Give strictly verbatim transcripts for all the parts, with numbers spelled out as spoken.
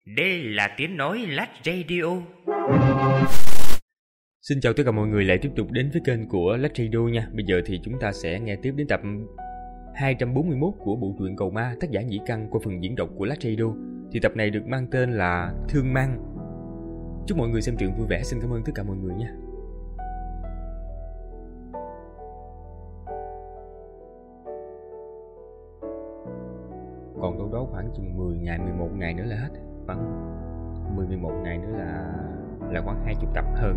Đây là tiếng nói Lách Radio. Xin chào tất cả mọi người lại tiếp tục đến với kênh của Lách Radio nha. Bây giờ thì chúng ta sẽ nghe tiếp đến tập hai trăm bốn mươi mốt của bộ truyện Cầu Ma, tác giả Nhĩ Căn qua phần diễn đọc của Lách Radio. Thì tập này được mang tên là Thương Mang. Chúc mọi người xem truyện vui vẻ. Xin cảm ơn tất cả mọi người nha. Còn đâu đó khoảng chừng mười ngày, mười một ngày nữa là hết. Khoảng mười, mười một ngày nữa là là khoảng hai mươi tập hơn.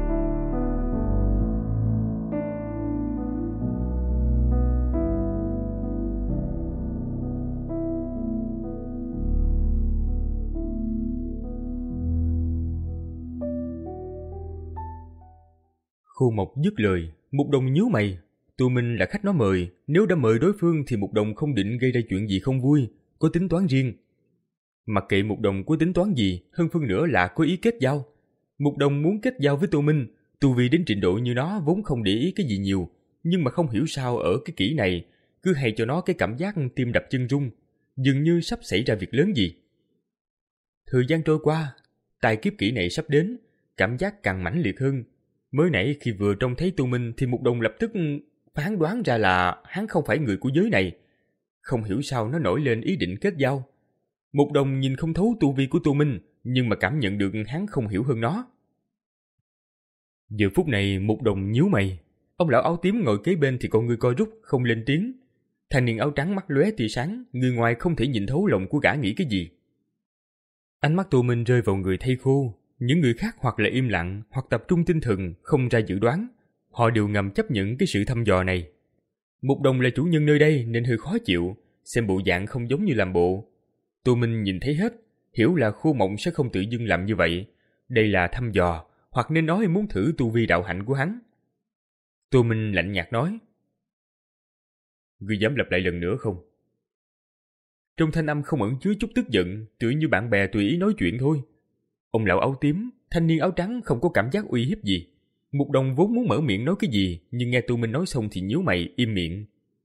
Khu Mộc dứt lời, Mục Đồng nhíu mày. Tô Minh là khách nó mời, nếu đã mời đối phương thì Mục Đồng không định gây ra chuyện gì không vui, có tính toán riêng. Mặc kệ Mục Đồng có tính toán gì, hơn phân nữa là có ý kết giao. Mục Đồng muốn kết giao với Tô Minh, tu vi đến trình độ như nó vốn không để ý cái gì nhiều, nhưng mà không hiểu sao ở cái kỷ này, cứ hay cho nó cái cảm giác tim đập chân rung, dường như sắp xảy ra việc lớn gì. Thời gian trôi qua, tài kiếp kỷ này sắp đến, cảm giác càng mãnh liệt hơn. Mới nãy khi vừa trông thấy Tô Minh thì Mục Đồng lập tức phán đoán ra là hắn không phải người của giới này. Không hiểu sao nó nổi lên ý định kết giao. Mục Đồng nhìn không thấu tu vi của Tô Minh, nhưng mà cảm nhận được hắn không hiểu hơn nó. Giờ phút này Mục Đồng nhíu mày. Ông lão áo tím ngồi kế bên thì con người co rút, không lên tiếng. Thanh niên áo trắng mắt lóe tia sáng, người ngoài không thể nhìn thấu lòng của gã nghĩ cái gì. Ánh mắt Tô Minh rơi vào người thây khô. Những người khác hoặc là im lặng, hoặc tập trung tinh thần, không ra dự đoán. Họ đều ngầm chấp nhận cái sự thăm dò này. Mục Đồng là chủ nhân nơi đây nên hơi khó chịu, xem bộ dạng không giống như làm bộ. Tô Minh nhìn thấy hết, hiểu là Khô Mộng sẽ không tự dưng làm như vậy. Đây là thăm dò, hoặc nên nói muốn thử tu vi đạo hạnh của hắn. Tô Minh lạnh nhạt nói: "Ngươi dám lặp lại lần nữa không?" Trong thanh âm không ẩn chứa chút tức giận, tựa như bạn bè tùy ý nói chuyện thôi. Ông lão áo tím, thanh niên áo trắng không có cảm giác uy hiếp gì. Mục Đồng vốn muốn mở miệng nói cái gì, nhưng nghe Tô Minh nói xong thì nhíu mày im miệng.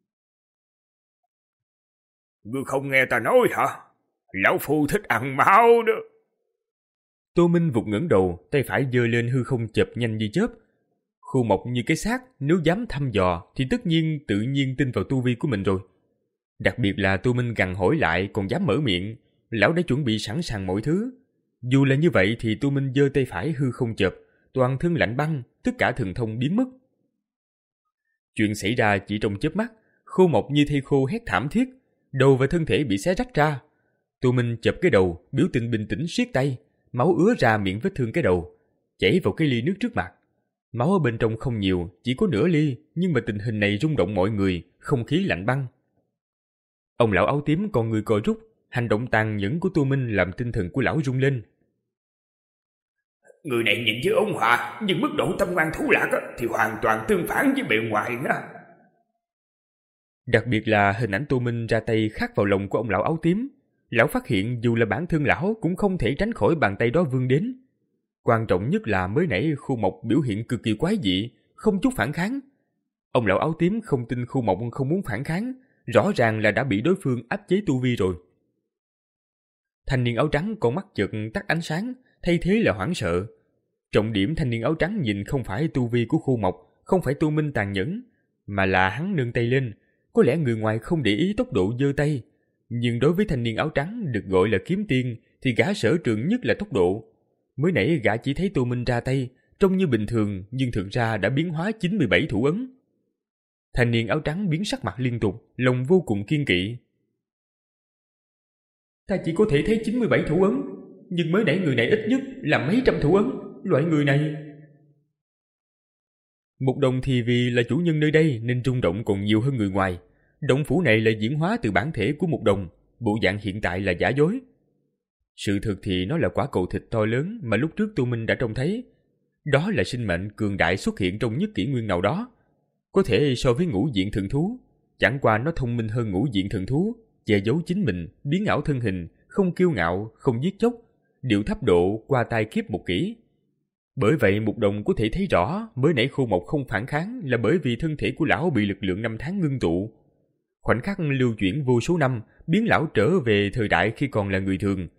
"Ngươi không nghe ta nói hả? Lão phu thích ăn máu đó." Tô Minh vụt ngẩng đầu, tay phải giơ lên hư không chợp nhanh như chớp. Khô Mộc như cái xác, nếu dám thăm dò thì tất nhiên tự nhiên tin vào tu vi của mình rồi. Đặc biệt là Tô Minh gằn hỏi lại còn dám mở miệng, lão đã chuẩn bị sẵn sàng mọi thứ. Dù là như vậy thì Tô Minh giơ tay phải hư không chợp, toàn thân lạnh băng, tất cả thần thông biến mất. Chuyện xảy ra chỉ trong chớp mắt, Khô Mộc như thây khô hét thảm thiết, đầu và thân thể bị xé rách ra. Tô Minh chập cái đầu, biểu tình bình tĩnh siết tay, máu ứa ra miệng vết thương cái đầu, chảy vào cái ly nước trước mặt. Máu ở bên trong không nhiều, chỉ có nửa ly, nhưng mà tình hình này rung động mọi người, không khí lạnh băng. Ông lão áo tím còn người co rút, hành động tàn nhẫn của Tô Minh làm tinh thần của lão rung lên. Người này nhìn với ôn hòa, nhưng mức độ tâm ngoan thú lạc thì hoàn toàn tương phản với bề ngoài nha. Đặc biệt là hình ảnh Tô Minh ra tay khắc vào lòng của ông lão áo tím. Lão phát hiện dù là bản thân lão cũng không thể tránh khỏi bàn tay đó vươn đến. Quan trọng nhất là mới nãy Khu Mộc biểu hiện cực kỳ quái dị, không chút phản kháng. Ông lão áo tím không tin Khu Mộc không muốn phản kháng, rõ ràng là đã bị đối phương áp chế tu vi rồi. Thanh niên áo trắng con mắt chợt tắt ánh sáng, thay thế là hoảng sợ. Trọng điểm thanh niên áo trắng nhìn không phải tu vi của Khu Mộc, không phải Tô Minh tàn nhẫn, mà là hắn nâng tay lên. Có lẽ người ngoài không để ý tốc độ giơ tay, nhưng đối với thanh niên áo trắng được gọi là kiếm tiên thì gã sở trường nhất là tốc độ. Mới nãy gã chỉ thấy Tô Minh ra tay, trông như bình thường nhưng thực ra đã biến hóa chín mươi bảy thủ ấn. Thanh niên áo trắng biến sắc mặt liên tục, lòng vô cùng kiên kỵ. "Ta chỉ có thể thấy chín mươi bảy thủ ấn, nhưng mới nãy người này ít nhất là mấy trăm thủ ấn, loại người này..." Mục Đồng thì vì là chủ nhân nơi đây nên rung động còn nhiều hơn người ngoài. Động phủ này là diễn hóa từ bản thể của Mục Đồng, bộ dạng hiện tại là giả dối. Sự thực thì nó là quả cầu thịt to lớn mà lúc trước Tô Minh đã trông thấy. Đó là sinh mệnh cường đại xuất hiện trong nhất kỷ nguyên nào đó. Có thể so với ngũ diện thần thú, chẳng qua nó thông minh hơn ngũ diện thần thú, che giấu chính mình, biến ảo thân hình, không kiêu ngạo, không giết chóc, điệu thấp độ qua tai kiếp một kỷ. Bởi vậy Mục Đồng có thể thấy rõ mới nãy Khô Mộc không phản kháng là bởi vì thân thể của lão bị lực lượng năm tháng ngưng tụ. Khoảnh khắc lưu chuyển vô số năm biến lão trở về thời đại khi còn là người thường.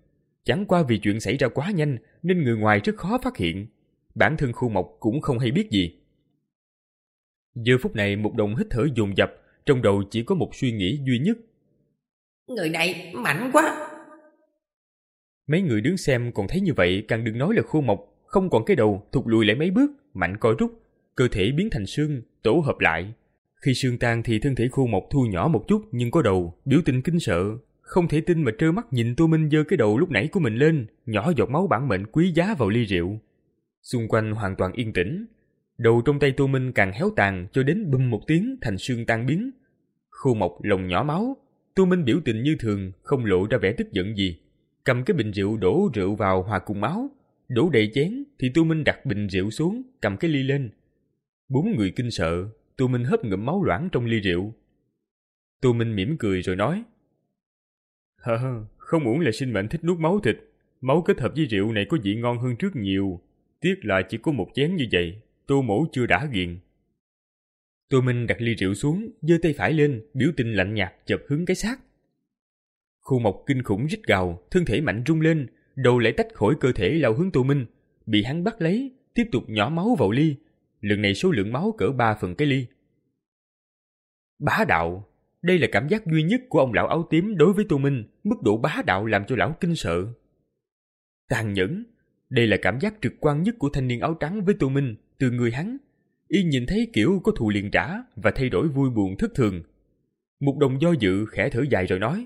Chẳng qua vì chuyện xảy ra quá nhanh nên người ngoài rất khó phát hiện. Bản thân Khu Mộc cũng không hay biết gì. Giờ phút này Mục Đồng hít thở dồn dập, trong đầu chỉ có một suy nghĩ duy nhất. Người này mạnh quá. Mấy người đứng xem còn thấy như vậy, càng đừng nói là Khu Mộc, không còn cái đầu, thụt lùi lại mấy bước, mạnh co rút, cơ thể biến thành xương, tổ hợp lại. Khi xương tan thì thân thể Khu Mộc thu nhỏ một chút nhưng có đầu, biểu tình kinh sợ, không thể tin mà trơ mắt nhìn Tô Minh giơ cái đầu lúc nãy của mình lên, nhỏ giọt máu bản mệnh quý giá vào ly rượu. Xung quanh hoàn toàn yên tĩnh, đầu trong tay Tô Minh càng héo tàn cho đến bùm một tiếng thành xương tan biến. Khu Mộc lồng nhỏ máu, Tô Minh biểu tình như thường, không lộ ra vẻ tức giận gì, cầm cái bình rượu đổ rượu vào hòa cùng máu, đổ đầy chén thì Tô Minh đặt bình rượu xuống, cầm cái ly lên. Bốn người kinh sợ, Tô Minh hớp ngụm máu loãng trong ly rượu. Tô Minh mỉm cười rồi nói: Hờ, không uổng là sinh mệnh thích nuốt máu thịt, máu kết hợp với rượu này có vị ngon hơn trước nhiều. Tiếc là chỉ có một chén như vậy, Tô mỗ chưa đã ghiền. Tô Minh đặt ly rượu xuống, giơ tay phải lên, biểu tình lạnh nhạt chợt hướng cái xác. Khu Mộc kinh khủng rít gào, thân thể mạnh rung lên, đầu lại tách khỏi cơ thể lao hướng Tô Minh, bị hắn bắt lấy, tiếp tục nhỏ máu vào ly. Lần này số lượng máu cỡ ba phần cái ly. Bá đạo, đây là cảm giác duy nhất của ông lão áo tím đối với Tô Minh, mức độ bá đạo làm cho lão kinh sợ. Tàn nhẫn, đây là cảm giác trực quan nhất của thanh niên áo trắng với Tô Minh, từ người hắn. Y nhìn thấy kiểu có thù liền trả và thay đổi vui buồn thất thường. Mục Đồng do dự khẽ thở dài rồi nói: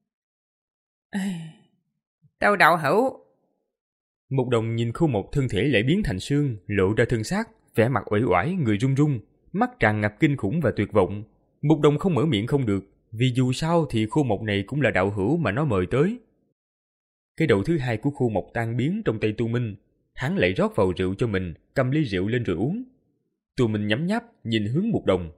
Tao đạo hữu. Mục Đồng nhìn Khu Mộc thân thể lại biến thành xương, lộ ra thân xác, vẻ mặt uể oải, người run run, mắt tràn ngập kinh khủng và tuyệt vọng. Mục Đồng không mở miệng không được, vì dù sao thì Khu Mộc này cũng là đạo hữu mà nó mời tới. Cái đầu thứ hai của Khu Mộc tan biến trong tay Tu Minh, hắn lại rót vào rượu cho mình, cầm ly rượu lên rồi uống. Tu Minh nhắm nháp, nhìn hướng Mục Đồng.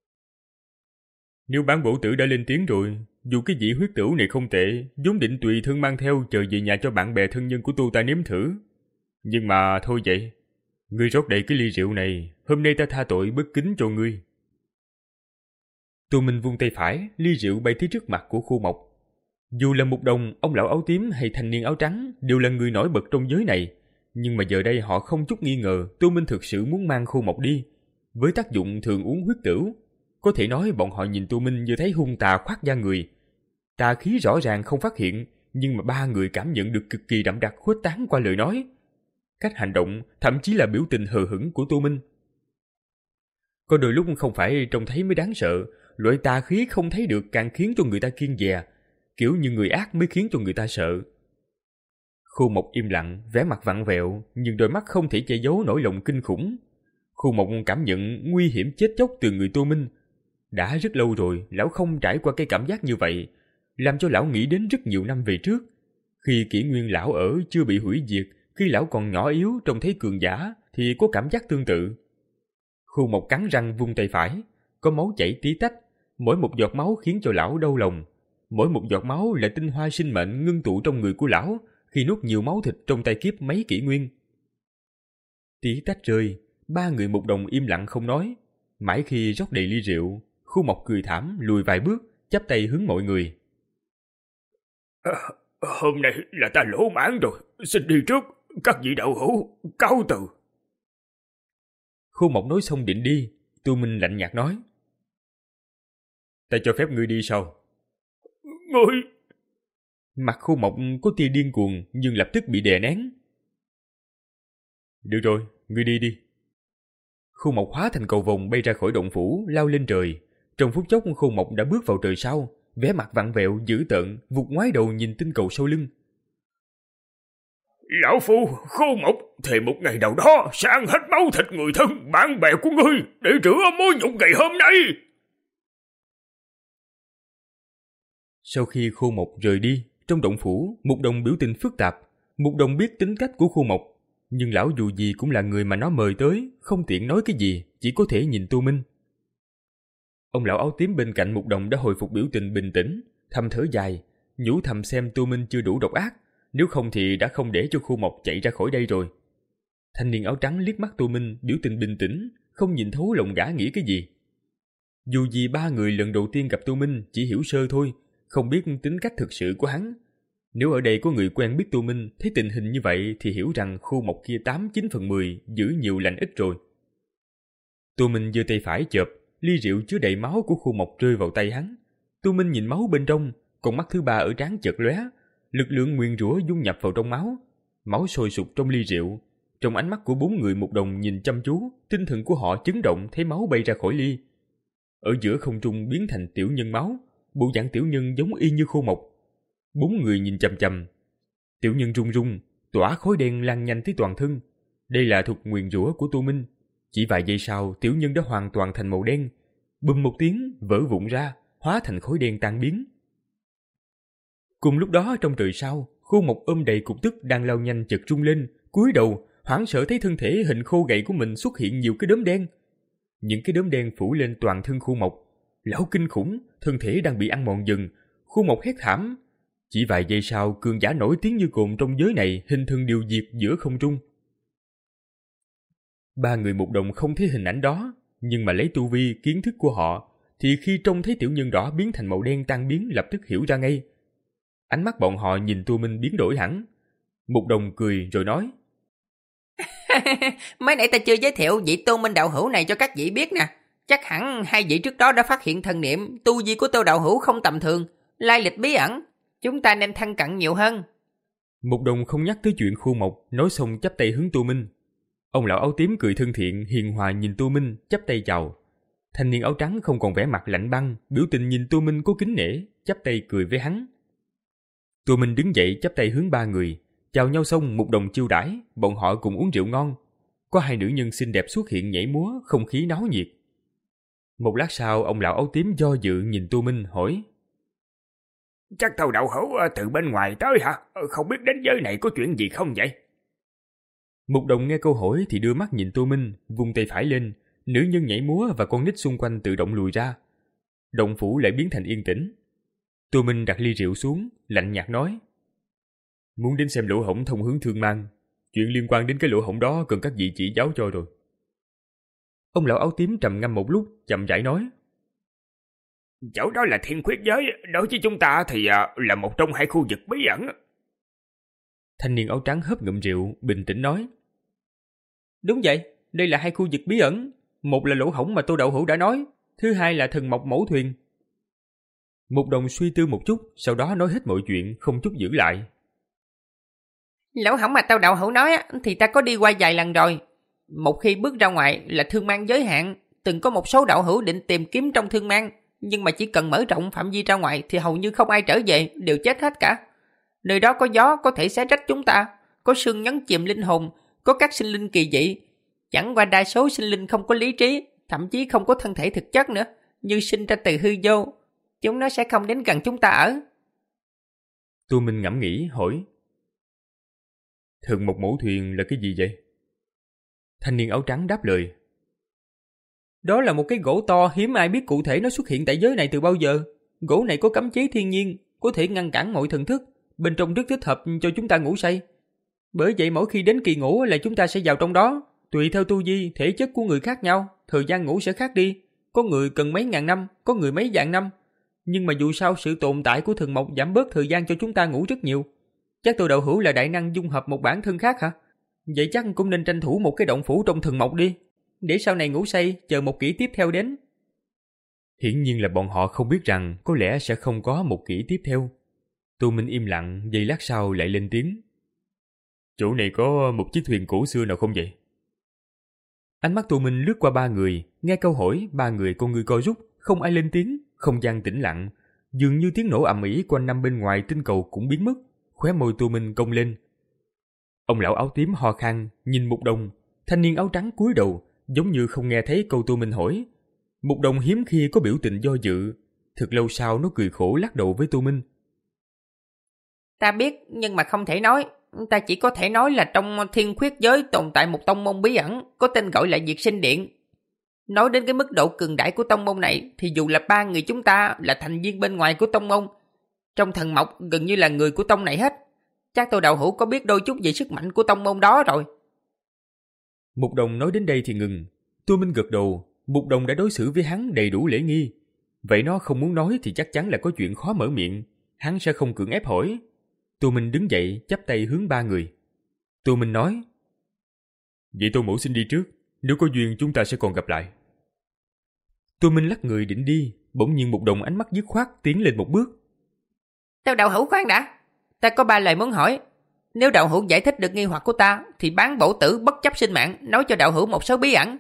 Nếu bán bổ tử đã lên tiếng rồi, dù cái vị huyết tửu này không tệ, vốn định tùy thân mang theo chờ về nhà cho bạn bè thân nhân của tu ta nếm thử. Nhưng mà thôi vậy, ngươi rót đầy cái ly rượu này, hôm nay ta tha tội bất kính cho ngươi. Tu Minh vung tay phải, ly rượu bay tới trước mặt của Khu Mộc. Dù là Mục Đồng, ông lão áo tím hay thanh niên áo trắng đều là người nổi bật trong giới này, nhưng mà giờ đây họ không chút nghi ngờ Tu Minh thực sự muốn mang Khu Mộc đi. Với tác dụng thường uống huyết tửu, có thể nói bọn họ nhìn Tu Minh như thấy hung tà khoác da người. Tà khí rõ ràng không phát hiện, nhưng mà ba người cảm nhận được cực kỳ đậm đặc khuếch tán qua lời nói, cách hành động, thậm chí là biểu tình hờ hững của Tu Minh. Có đôi lúc không phải trông thấy mới đáng sợ, loại tà khí không thấy được càng khiến cho người ta kiêng dè, kiểu như người ác mới khiến cho người ta sợ. Khu Mộc im lặng, vẻ mặt vặn vẹo, nhưng đôi mắt không thể che giấu nỗi lòng kinh khủng. Khu Mộc cảm nhận nguy hiểm chết chóc từ người Tô Minh. Đã rất lâu rồi, lão không trải qua cái cảm giác như vậy, làm cho lão nghĩ đến rất nhiều năm về trước. Khi kỷ nguyên lão ở chưa bị hủy diệt, khi lão còn nhỏ yếu trông thấy cường giả, thì có cảm giác tương tự. Khu Mộc cắn răng vung tay phải, có máu chảy tí tách, mỗi một giọt máu khiến cho lão đau lòng. Mỗi một giọt máu là tinh hoa sinh mệnh ngưng tụ trong người của lão khi nuốt nhiều máu thịt trong tay kiếp mấy kỷ nguyên. Tí tách rơi, ba người Mục Đồng im lặng không nói. Mãi khi rót đầy ly rượu, Khu Mộc cười thảm lùi vài bước, chắp tay hướng mọi người. À, hôm nay là ta lỗ mãn rồi, xin đi trước, các vị đạo hữu, cáo từ. Khu Mộc nói xong định đi, Tu Minh lạnh nhạt nói: Ta cho phép ngươi đi sao? Ngươi... Mặt Khu Mộc có tia điên cuồng nhưng lập tức bị đè nén. Được rồi, ngươi đi đi. Khu Mộc hóa thành cầu vồng bay ra khỏi động phủ, lao lên trời. Trong phút chốc Khu Mộc đã bước vào trời sau, vẻ mặt vặn vẹo dữ tợn, vụt ngoái đầu nhìn tinh cầu sau lưng. Lão Phu, Khu Mộc, thề một ngày nào đó sẽ ăn hết máu thịt người thân, bạn bè của ngươi để rửa mối nhục ngày hôm nay. Sau khi Khu Mộc rời đi, trong động phủ, Mục Đồng biểu tình phức tạp. Mục Đồng biết tính cách của Khu Mộc, nhưng lão dù gì cũng là người mà nó mời tới, không tiện nói cái gì, chỉ có thể nhìn Tu Minh. Ông lão áo tím bên cạnh Mục Đồng đã hồi phục biểu tình bình tĩnh, thầm thở dài, nhủ thầm xem Tu Minh chưa đủ độc ác, nếu không thì đã không để cho Khu Mộc chạy ra khỏi đây rồi. Thanh niên áo trắng liếc mắt Tu Minh, biểu tình bình tĩnh, không nhìn thấu lòng gã nghĩ cái gì. Dù gì ba người lần đầu tiên gặp Tu Minh chỉ hiểu sơ thôi, không biết tính cách thực sự của hắn. Nếu ở đây có người quen biết Tô Minh, thấy tình hình như vậy thì hiểu rằng khu mộc kia tám chín phần mười giữ nhiều lành ít rồi. Tô Minh giơ tay phải chộp, ly rượu chứa đầy máu của khu mộc rơi vào tay hắn. Tô Minh nhìn máu bên trong, con mắt thứ ba ở trán chợt lóe, lực lượng nguyền rủa dung nhập vào trong máu. Máu sôi sục trong ly rượu. Trong ánh mắt của bốn người một đồng nhìn chăm chú, tinh thần của họ chấn động thấy máu bay ra khỏi ly. Ở giữa không trung biến thành tiểu nhân máu, bộ dạng tiểu nhân giống y như khô mộc. Bốn người nhìn chằm chằm. Tiểu nhân run run, tỏa khói đen lan nhanh tới toàn thân. Đây là thuật nguyền rủa của Tô Minh. Chỉ vài giây sau, tiểu nhân đã hoàn toàn thành màu đen. Bùm một tiếng, vỡ vụn ra, hóa thành khói đen tan biến. Cùng lúc đó trong trời sao, khô mộc ôm đầy cục tức đang lao nhanh chợt rung lên, cúi đầu, hoảng sợ thấy thân thể hình khô gầy của mình xuất hiện nhiều cái đốm đen. Những cái đốm đen phủ lên toàn thân khô mộc. Lão kinh khủng, thân thể đang bị ăn mòn dần. Khô mộc hét thảm. Chỉ vài giây sau, cường giả nổi tiếng như cồn trong giới này hình thân điều diệt giữa không trung. Ba người một đồng không thấy hình ảnh đó, nhưng mà lấy tu vi kiến thức của họ, thì khi trông thấy tiểu nhân đỏ biến thành màu đen tan biến lập tức hiểu ra ngay. Ánh mắt bọn họ nhìn Tô Minh biến đổi hẳn. Một đồng cười rồi nói: Mới nãy ta chưa giới thiệu vị Tô Minh đạo hữu này cho các vị biết nè. Chắc hẳn hai vị trước đó đã phát hiện thần niệm, tu vi của Tô đạo hữu không tầm thường, lai lịch bí ẩn. Chúng ta nên thân cận nhiều hơn. Một đồng không nhắc tới chuyện khu mộc, nói xong chắp tay hướng Tô Minh. Ông lão áo tím cười thân thiện, hiền hòa nhìn Tô Minh, chắp tay chào. Thanh niên áo trắng không còn vẻ mặt lạnh băng, biểu tình nhìn Tô Minh có kính nể, chắp tay cười với hắn. Tô Minh đứng dậy chắp tay hướng ba người, chào nhau xong một đồng chiêu đãi, bọn họ cùng uống rượu ngon. Có hai nữ nhân xinh đẹp xuất hiện nhảy múa, không khí náo nhiệt. Một lát sau, ông lão áo tím do dự nhìn Tô Minh hỏi: Chắc Tô đạo hữu từ bên ngoài tới hả? Không biết đến giới này có chuyện gì không vậy? Một đồng nghe câu hỏi thì đưa mắt nhìn Tô Minh, vung tay phải lên, nữ nhân nhảy múa và con nít xung quanh tự động lùi ra. Động phủ lại biến thành yên tĩnh. Tô Minh đặt ly rượu xuống, lạnh nhạt nói: Muốn đến xem lỗ hổng thông hướng Thương Mang. Chuyện liên quan đến cái lỗ hổng đó cần các vị chỉ giáo cho rồi. Ông lão áo tím trầm ngâm một lúc, chậm rãi nói: Chỗ đó là Thiên Khuyết giới, đối với chúng ta thì là một trong hai khu vực bí ẩn. Thanh niên áo trắng hớp ngụm rượu, bình tĩnh nói: Đúng vậy, đây là hai khu vực bí ẩn. Một là lỗ hổng mà Tô đạo hữu đã nói, thứ hai là thần mộc mẫu thuyền. Một đồng suy tư một chút, sau đó nói hết mọi chuyện, không chút giữ lại. Lỗ hổng mà Tô đạo hữu nói thì ta có đi qua vài lần rồi. Một khi bước ra ngoài là Thương Mang giới hạn, từng có một số đạo hữu định tìm kiếm trong Thương Mang, nhưng mà chỉ cần mở rộng phạm vi ra ngoài thì hầu như không ai trở về, đều chết hết cả. Nơi đó có gió có thể xé rách chúng ta, có sương nhấn chìm linh hồn, có các sinh linh kỳ dị. Chẳng qua đa số sinh linh không có lý trí, thậm chí không có thân thể thực chất nữa, như sinh ra từ hư vô. Chúng nó sẽ không đến gần chúng ta ở. Tô Minh ngẫm nghĩ hỏi: Thần mộc mẫu thuyền là cái gì vậy? Thanh niên áo trắng đáp lời: Đó là một cái gỗ to, hiếm ai biết cụ thể nó xuất hiện tại giới này từ bao giờ. Gỗ này có cấm chế thiên nhiên, có thể ngăn cản mọi thần thức, bên trong rất thích hợp cho chúng ta ngủ say. Bởi vậy mỗi khi đến kỳ ngủ là chúng ta sẽ vào trong đó. Tùy theo tu vi, thể chất của người khác nhau, thời gian ngủ sẽ khác đi. Có người cần mấy ngàn năm, có người mấy vạn năm. Nhưng mà dù sao sự tồn tại của thần mộc giảm bớt thời gian cho chúng ta ngủ rất nhiều. Chắc Tô đạo hữu là đại năng dung hợp một bản thân khác hả? Vậy chắc cũng nên tranh thủ một cái động phủ trong thần mộc đi, để sau này ngủ say chờ một kỷ tiếp theo đến. Hiển nhiên là bọn họ không biết rằng có lẽ sẽ không có một kỷ tiếp theo. Tô Minh im lặng, giây lát sau lại lên tiếng: Chỗ này có một chiếc thuyền cổ xưa nào không vậy? Ánh mắt Tô Minh lướt qua ba người, nghe câu hỏi, ba người con ngươi co rút, không ai lên tiếng, không gian tĩnh lặng, dường như tiếng nổ ầm ĩ quanh năm bên ngoài tinh cầu cũng biến mất. Khóe môi Tô Minh cong lên. Ông lão áo tím ho khan, nhìn Mục Đồng. Thanh niên áo trắng cúi đầu, giống như không nghe thấy câu Tô Minh hỏi. Mục Đồng hiếm khi có biểu tình do dự. Thật lâu sau nó cười khổ lắc đầu với Tô Minh. Ta biết, nhưng mà không thể nói. Ta chỉ có thể nói là trong Thiên Khuyết giới tồn tại một tông môn bí ẩn, có tên gọi là Diệt Sinh Điện. Nói đến cái mức độ cường đại của tông môn này, thì dù là ba người chúng ta là thành viên bên ngoài của tông môn, trong thần mộc gần như là người của tông này hết. Chắc Tô đạo hữu có biết đôi chút về sức mạnh của tông môn đó rồi. Mục Đồng nói đến đây thì ngừng. Tô Minh gật đầu. Mục Đồng đã đối xử với hắn đầy đủ lễ nghi. Vậy nó không muốn nói thì chắc chắn là có chuyện khó mở miệng. Hắn sẽ không cưỡng ép hỏi. Tô Minh đứng dậy chắp tay hướng ba người. Tô Minh nói: Vậy Tô Mỗ xin đi trước, nếu có duyên chúng ta sẽ còn gặp lại. Tô Minh lắc người định đi, bỗng nhiên Mục Đồng ánh mắt dứt khoát tiến lên một bước. Theo đạo hữu khoan đã, ta có ba lời muốn hỏi. Nếu đạo hữu giải thích được nghi hoặc của ta, thì bán bổ tử bất chấp sinh mạng, nói cho đạo hữu một số bí ẩn.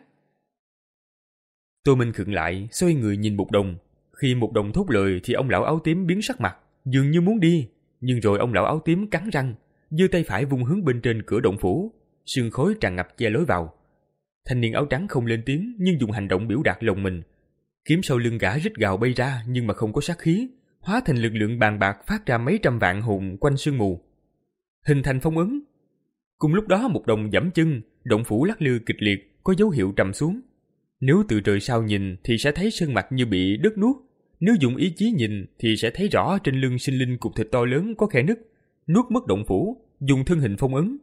Tô Minh khựng lại, xoay người nhìn Mục Đồng. Khi Mục Đồng thốt lời thì ông lão áo tím biến sắc mặt, dường như muốn đi, nhưng rồi ông lão áo tím cắn răng, giơ tay phải vung hướng bên trên cửa động phủ, sương khói tràn ngập che lối vào. Thanh niên áo trắng không lên tiếng, nhưng dùng hành động biểu đạt lòng mình. Kiếm sau lưng gã rít gào bay ra, nhưng mà không có sát khí, hóa thành lực lượng bàn bạc phát ra mấy trăm vạn hồn quanh sương mù, hình thành phong ấn. Cùng lúc đó Mục Đồng giẫm chân, động phủ lắc lư kịch liệt, có dấu hiệu trầm xuống. Nếu từ trời sao nhìn thì sẽ thấy sơn mạch như bị đứt nuốt, nếu dùng ý chí nhìn thì sẽ thấy rõ trên lưng sinh linh cục thịt to lớn có khe nứt, nuốt mất động phủ, dùng thân hình phong ấn.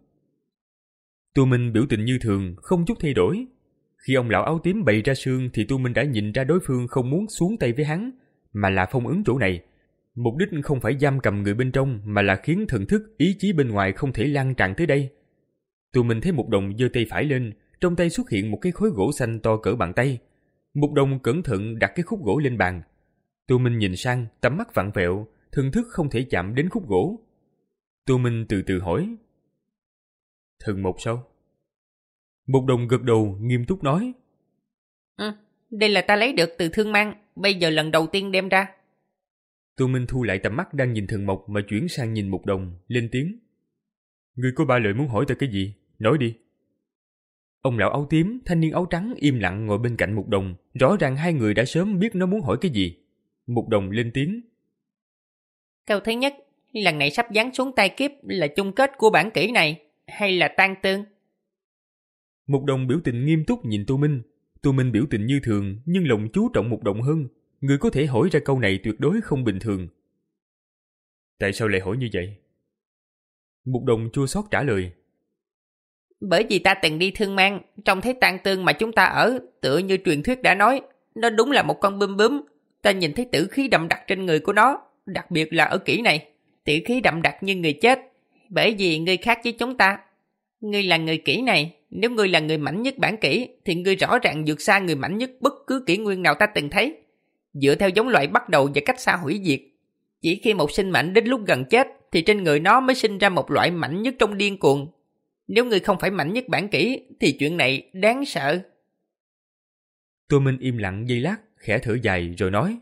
Tô Minh biểu tình như thường, không chút thay đổi. Khi ông lão áo tím bày ra xương thì Tô Minh đã nhìn ra đối phương không muốn xuống tay với hắn, mà là phong ấn chỗ này. Mục đích không phải giam cầm người bên trong, mà là khiến thần thức, ý chí bên ngoài không thể lan tràn tới đây. Tô Minh thấy Mục Đồng giơ tay phải lên, trong tay xuất hiện một cái khối gỗ xanh to cỡ bàn tay. Mục Đồng cẩn thận đặt cái khúc gỗ lên bàn. Tô Minh nhìn sang, tầm mắt vặn vẹo, thần thức không thể chạm đến khúc gỗ. Tô Minh từ từ hỏi: Thần mộc sao? Mục Đồng gật đầu, nghiêm túc nói: Ừ, đây là ta lấy được từ Thương Mang, bây giờ lần đầu tiên đem ra. Tô Minh thu lại tầm mắt đang nhìn thần mộc mà chuyển sang nhìn Mục Đồng, lên tiếng: Ngươi có ba lời muốn hỏi ta cái gì? Nói đi. Ông lão áo tím, thanh niên áo trắng im lặng ngồi bên cạnh Mục Đồng, rõ ràng hai người đã sớm biết nó muốn hỏi cái gì. Mục Đồng lên tiếng: Câu thứ nhất, lần này sắp giáng xuống tay kiếp là chung kết của bản kỹ này, hay là tan tương? Mục Đồng biểu tình nghiêm túc nhìn Tô Minh. Tô Minh biểu tình như thường, nhưng lòng chú trọng Mục Đồng hơn. Người có thể hỏi ra câu này tuyệt đối không bình thường. Tại sao lại hỏi như vậy? Mục Đồng chua xót trả lời: Bởi vì ta từng đi Thương Mang, trông thấy tang tương mà chúng ta ở, tựa như truyền thuyết đã nói, nó đúng là một con bướm bướm. Ta nhìn thấy tử khí đậm đặc trên người của nó, đặc biệt là ở kỹ này, tử khí đậm đặc như người chết. Bởi vì ngươi khác với chúng ta. Ngươi là người kỹ này, nếu ngươi là người mạnh nhất bản kỹ, thì ngươi rõ ràng vượt xa người mạnh nhất bất cứ kỹ nguyên nào ta từng thấy. Dựa theo giống loại bắt đầu và cách xa hủy diệt, chỉ khi một sinh mệnh đến lúc gần chết, thì trên người nó mới sinh ra một loại mạnh nhất trong điên cuồng. Nếu ngươi không phải mạnh nhất bản kỹ, thì chuyện này đáng sợ. Tô Minh im lặng giây lát, khẽ thở dài rồi nói: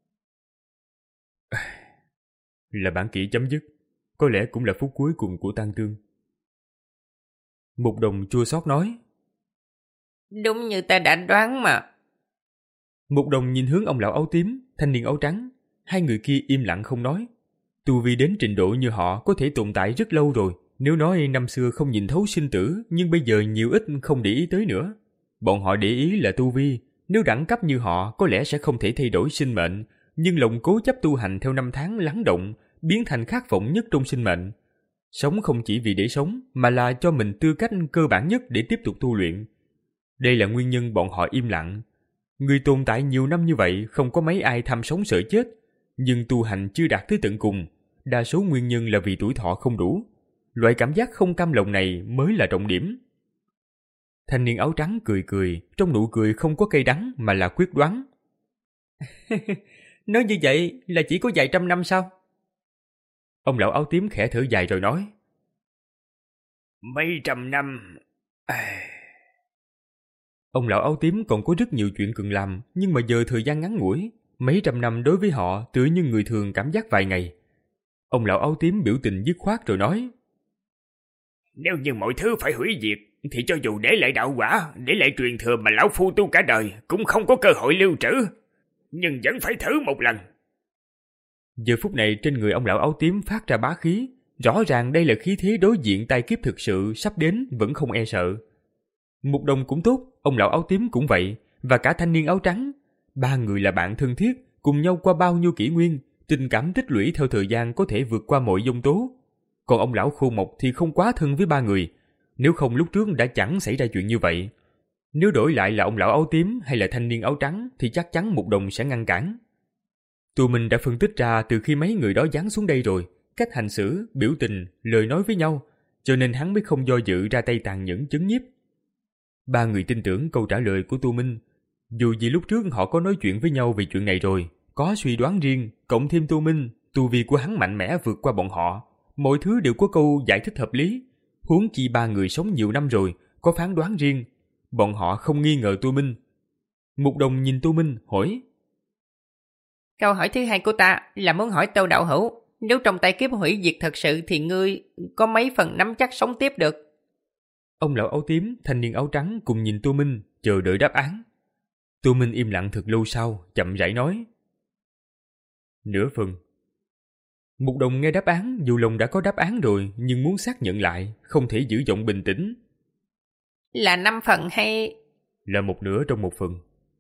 Là bản kỹ chấm dứt, có lẽ cũng là phút cuối cùng của tang tương. Mục Đồng chua xót nói: Đúng như ta đã đoán mà. Mục Đồng nhìn hướng ông lão áo tím, thanh niên áo trắng. Hai người kia im lặng không nói. Tu vi đến trình độ như họ có thể tồn tại rất lâu rồi. Nếu nói năm xưa không nhìn thấu sinh tử, nhưng bây giờ nhiều ít không để ý tới nữa. Bọn họ để ý là tu vi. Nếu đẳng cấp như họ có lẽ sẽ không thể thay đổi sinh mệnh, nhưng lòng cố chấp tu hành theo năm tháng lắng động, biến thành khát vọng nhất trong sinh mệnh. Sống không chỉ vì để sống, mà là cho mình tư cách cơ bản nhất để tiếp tục tu luyện. Đây là nguyên nhân bọn họ im lặng. Người tồn tại nhiều năm như vậy không có mấy ai tham sống sợ chết, nhưng tu hành chưa đạt tới tận cùng. Đa số nguyên nhân là vì tuổi thọ không đủ. Loại cảm giác không cam lòng này mới là trọng điểm. Thanh niên áo trắng cười cười, trong nụ cười không có cay đắng mà là quyết đoán. Nói như vậy là chỉ có vài trăm năm sao? Ông lão áo tím khẽ thở dài rồi nói: Mấy trăm năm... À... Ông lão áo tím còn có rất nhiều chuyện cần làm, nhưng mà giờ thời gian ngắn ngủi, mấy trăm năm đối với họ tựa như người thường cảm giác vài ngày. Ông lão áo tím biểu tình dứt khoát rồi nói: Nếu như mọi thứ phải hủy diệt, thì cho dù để lại đạo quả, để lại truyền thừa mà lão phu tu cả đời, cũng không có cơ hội lưu trữ. Nhưng vẫn phải thử một lần. Giờ phút này trên người ông lão áo tím phát ra bá khí, rõ ràng đây là khí thế đối diện tai kiếp thực sự sắp đến vẫn không e sợ. Mục Đồng cũng tốt, ông lão áo tím cũng vậy, và cả thanh niên áo trắng. Ba người là bạn thân thiết, cùng nhau qua bao nhiêu kỷ nguyên, tình cảm tích lũy theo thời gian có thể vượt qua mọi dông tố. Còn ông lão khô mộc thì không quá thân với ba người, nếu không lúc trước đã chẳng xảy ra chuyện như vậy. Nếu đổi lại là ông lão áo tím hay là thanh niên áo trắng thì chắc chắn Mục Đồng sẽ ngăn cản. Tụi mình đã phân tích ra từ khi mấy người đó giáng xuống đây rồi, cách hành xử, biểu tình, lời nói với nhau, cho nên hắn mới không do dự ra tay tàn nhẫn chấn nhiếp. Ba người tin tưởng câu trả lời của Tu Minh. Dù gì lúc trước họ có nói chuyện với nhau về chuyện này rồi, có suy đoán riêng, cộng thêm Tu Minh, tu vi của hắn mạnh mẽ vượt qua bọn họ. Mọi thứ đều có câu giải thích hợp lý. Huống chi ba người sống nhiều năm rồi, có phán đoán riêng. Bọn họ không nghi ngờ Tu Minh. Mục Đồng nhìn Tu Minh, hỏi. Câu hỏi thứ hai của ta là muốn hỏi Tô đạo hữu, nếu trong tay kiếp hủy diệt thật sự thì ngươi có mấy phần nắm chắc sống tiếp được? Ông lão áo tím, thanh niên áo trắng cùng nhìn Tu Minh, chờ đợi đáp án. Tu Minh im lặng thật lâu sau, chậm rãi nói. Nửa phần. Mục Đồng nghe đáp án, dù lòng đã có đáp án rồi, nhưng muốn xác nhận lại, không thể giữ giọng bình tĩnh. Là năm phần hay... Là một nửa trong một phần.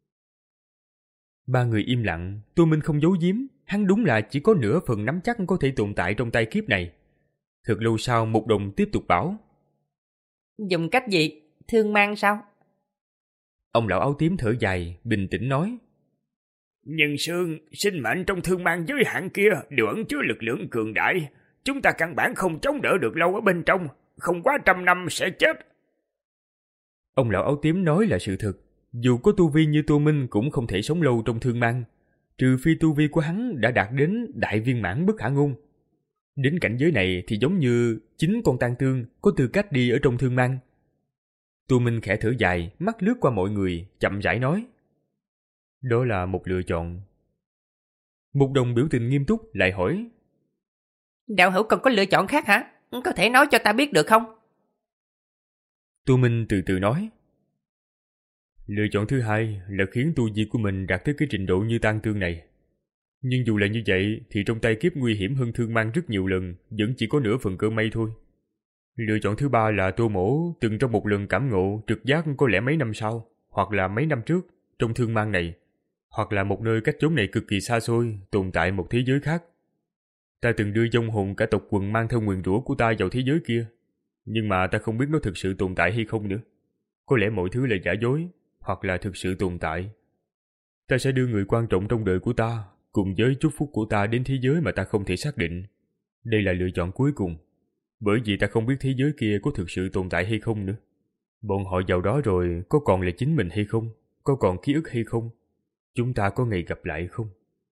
Ba người im lặng, Tu Minh không giấu giếm, hắn đúng là chỉ có nửa phần nắm chắc có thể tồn tại trong tay kiếp này. Thật lâu sau, Mục Đồng tiếp tục bảo. Dùng cách gì? Thương mang sao? Ông lão áo tím thở dài, bình tĩnh nói. Nhưng Sương, sinh mệnh trong thương mang giới hạn kia đều ẩn chứa lực lượng cường đại. Chúng ta căn bản không chống đỡ được lâu ở bên trong, không quá trăm năm sẽ chết. Ông lão áo tím nói là sự thật. Dù có tu vi như Tu Minh cũng không thể sống lâu trong thương mang, trừ phi tu vi của hắn đã đạt đến đại viên mãn bất khả ngôn. Đến cảnh giới này thì giống như chính con tang tương có tư cách đi ở trong thương mang. Tu Minh khẽ thở dài, mắt lướt qua mọi người, chậm rãi nói. Đó là một lựa chọn. Mục Đồng biểu tình nghiêm túc lại hỏi. Đạo hữu còn có lựa chọn khác hả? Có thể nói cho ta biết được không? Tu Minh từ từ nói. Lựa chọn thứ hai là khiến tu vi của mình đạt tới cái trình độ như tang tương này. Nhưng dù là như vậy thì trong tay kiếp nguy hiểm hơn thương mang rất nhiều lần, vẫn chỉ có nửa phần cơ may thôi. Lựa chọn thứ ba là Tô Mỗ từng trong một lần cảm ngộ trực giác có lẽ mấy năm sau, hoặc là mấy năm trước, trong thương mang này, hoặc là một nơi cách chốn này cực kỳ xa xôi, tồn tại một thế giới khác. Ta từng đưa vong hồn cả tộc quần mang theo nguyền rủa của ta vào thế giới kia, nhưng mà ta không biết nó thực sự tồn tại hay không nữa. Có lẽ mọi thứ là giả dối, hoặc là thực sự tồn tại. Ta sẽ đưa người quan trọng trong đời của ta, cùng với chúc phúc của ta đến thế giới mà ta không thể xác định. Đây là lựa chọn cuối cùng, bởi vì ta không biết thế giới kia có thực sự tồn tại hay không nữa. Bọn họ vào đó rồi có còn là chính mình hay không, có còn ký ức hay không, chúng ta có ngày gặp lại không?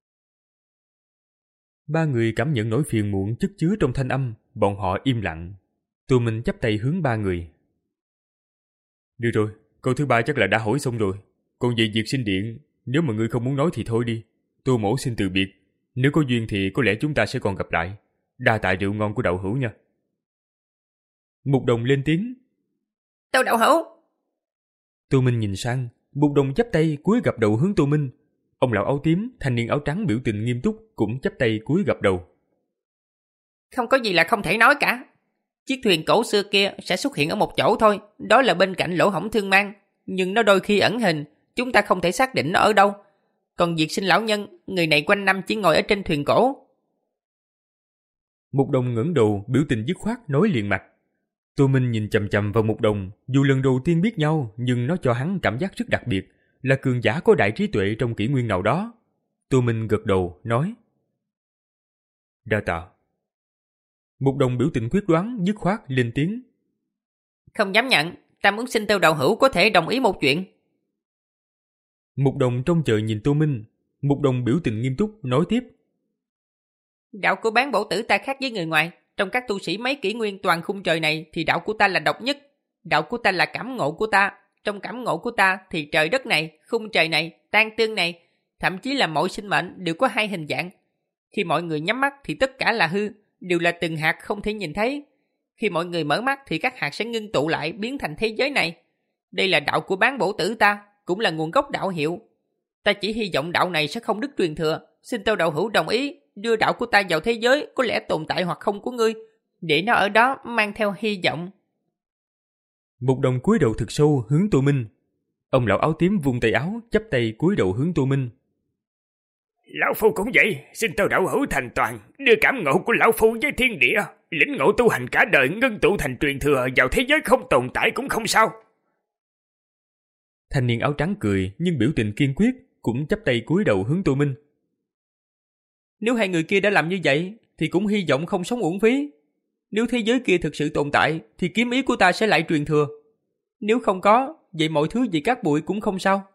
Ba người cảm nhận nỗi phiền muộn chất chứa trong thanh âm, bọn họ im lặng. Tụi mình chắp tay hướng ba người. Được rồi, câu thứ ba chắc là đã hỏi xong rồi. Còn về việc sinh điện, nếu mà ngươi không muốn nói thì thôi đi. Tô Mỗ xin từ biệt. Nếu có duyên thì có lẽ chúng ta sẽ còn gặp lại. Đa tạ rượu ngon của đạo hữu nha. Mục Đồng lên tiếng. Tô đạo hữu. Tô Minh nhìn sang, Mục Đồng chắp tay cúi gập đầu hướng Tô Minh. Ông lão áo tím, thanh niên áo trắng biểu tình nghiêm túc cũng chắp tay cúi gập đầu. Không có gì là không thể nói cả. Chiếc thuyền cổ xưa kia sẽ xuất hiện ở một chỗ thôi, đó là bên cạnh lỗ hổng thương mang. Nhưng nó đôi khi ẩn hình, chúng ta không thể xác định nó ở đâu. Còn Diệt Sinh lão nhân, người này quanh năm chỉ ngồi ở trên thuyền cổ. Mục Đồng ngẩng đầu, biểu tình dứt khoát nói liền mạch. Tô Minh nhìn chằm chằm vào Mục Đồng, dù lần đầu tiên biết nhau, nhưng nó cho hắn cảm giác rất đặc biệt, là cường giả có đại trí tuệ trong kỷ nguyên nào đó. Tô Minh gật đầu, nói. Đa tạ. Mục Đồng biểu tình quyết đoán, dứt khoát lên tiếng. Không dám nhận, ta muốn xin Tô đạo hữu có thể đồng ý một chuyện. Mục Đồng trông chờ nhìn Tô Minh. Mục Đồng biểu tình nghiêm túc, nói tiếp. Đạo của bán bổ tử ta khác với người ngoài. Trong các tu sĩ mấy kỷ nguyên toàn khung trời này thì đạo của ta là độc nhất. Đạo của ta là cảm ngộ của ta. Trong cảm ngộ của ta thì trời đất này, khung trời này, tan tương này, thậm chí là mọi sinh mệnh đều có hai hình dạng. Khi mọi người nhắm mắt thì tất cả là hư, đều là từng hạt không thể nhìn thấy. Khi mọi người mở mắt thì các hạt sẽ ngưng tụ lại biến thành thế giới này. Đây là đạo của bán bổ tử ta, cũng là nguồn gốc đạo hiệu. Ta chỉ hy vọng đạo này sẽ không đứt truyền thừa. Xin Tô đạo hữu đồng ý đưa đạo của ta vào thế giới có lẽ tồn tại hoặc không của ngươi, để nó ở đó mang theo hy vọng. Mục Đồng cúi đầu thật sâu hướng Tô Minh. Ông lão áo tím vung tay áo, chắp tay cúi đầu hướng Tô Minh. Lão Phu cũng vậy, xin Tô đạo hữu thành toàn, đưa cảm ngộ của Lão Phu với thiên địa, lĩnh ngộ tu hành cả đời ngưng tụ thành truyền thừa vào thế giới không tồn tại cũng không sao. Thanh niên áo trắng cười nhưng biểu tình kiên quyết, cũng chắp tay cúi đầu hướng Tô Minh. Nếu hai người kia đã làm như vậy, thì cũng hy vọng không sống uổng phí. Nếu thế giới kia thực sự tồn tại thì kiếm ý của ta sẽ lại truyền thừa. Nếu không có, vậy mọi thứ về cát bụi cũng không sao.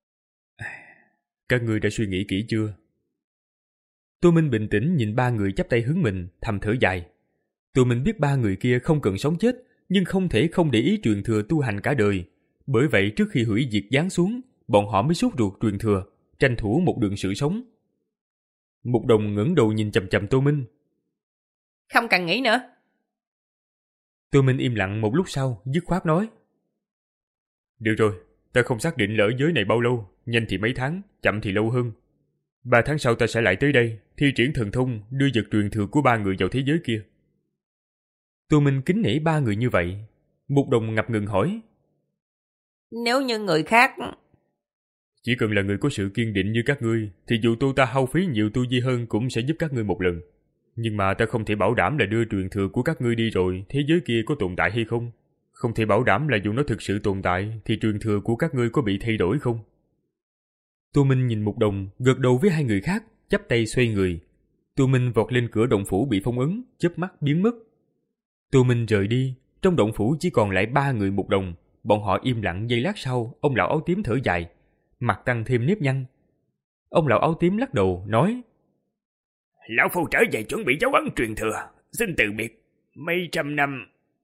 Các ngươi đã suy nghĩ kỹ chưa? Tô Minh bình tĩnh nhìn ba người chắp tay hướng mình, thầm thở dài. Tô Minh biết ba người kia không cần sống chết, nhưng không thể không để ý truyền thừa tu hành cả đời. Bởi vậy trước khi hủy diệt giáng xuống, bọn họ mới sốt ruột truyền thừa, tranh thủ một đường sự sống. Mục Đồng ngẩng đầu nhìn chằm chằm Tô Minh. Không cần nghĩ nữa. Tô Minh im lặng một lúc sau, dứt khoát nói. Được rồi, ta không xác định lỡ giới này bao lâu, nhanh thì mấy tháng, chậm thì lâu hơn. Ba tháng sau ta sẽ lại tới đây, thi triển thần thông, đưa vật truyền thừa của ba người vào thế giới kia. Tô Minh kính nể ba người như vậy. Mục Đồng ngập ngừng hỏi. Nếu như người khác... Chỉ cần là người có sự kiên định như các ngươi, thì dù tu ta hao phí nhiều tu vi hơn cũng sẽ giúp các ngươi một lần. Nhưng mà ta không thể bảo đảm là đưa truyền thừa của các ngươi đi rồi, thế giới kia có tồn tại hay không. Không thể bảo đảm là dù nó thực sự tồn tại, thì truyền thừa của các ngươi có bị thay đổi không. Tô Minh nhìn Mục Đồng, gật đầu với hai người khác, chắp tay xoay người. Tô Minh vọt lên cửa động phủ bị phong ấn, chớp mắt biến mất. Tô Minh rời đi, trong động phủ chỉ còn lại ba người Mục Đồng. Bọn họ im lặng giây lát sau, ông lão áo tím thở dài, mặt tăng thêm nếp nhăn. Ông lão áo tím lắc đầu, nói. Lão phu trở về chuẩn bị dấu ấn truyền thừa, xin từ biệt. Mấy trăm năm...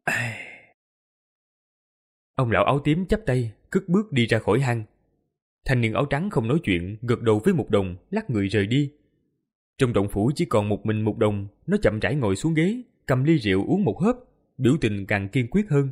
Ông lão áo tím chắp tay, cất bước đi ra khỏi hang. Thanh niên áo trắng không nói chuyện, gật đầu với Mục Đồng, lắc người rời đi. Trong động phủ chỉ còn một mình Mục Đồng, nó chậm rãi ngồi xuống ghế, cầm ly rượu uống một hớp, biểu tình càng kiên quyết hơn.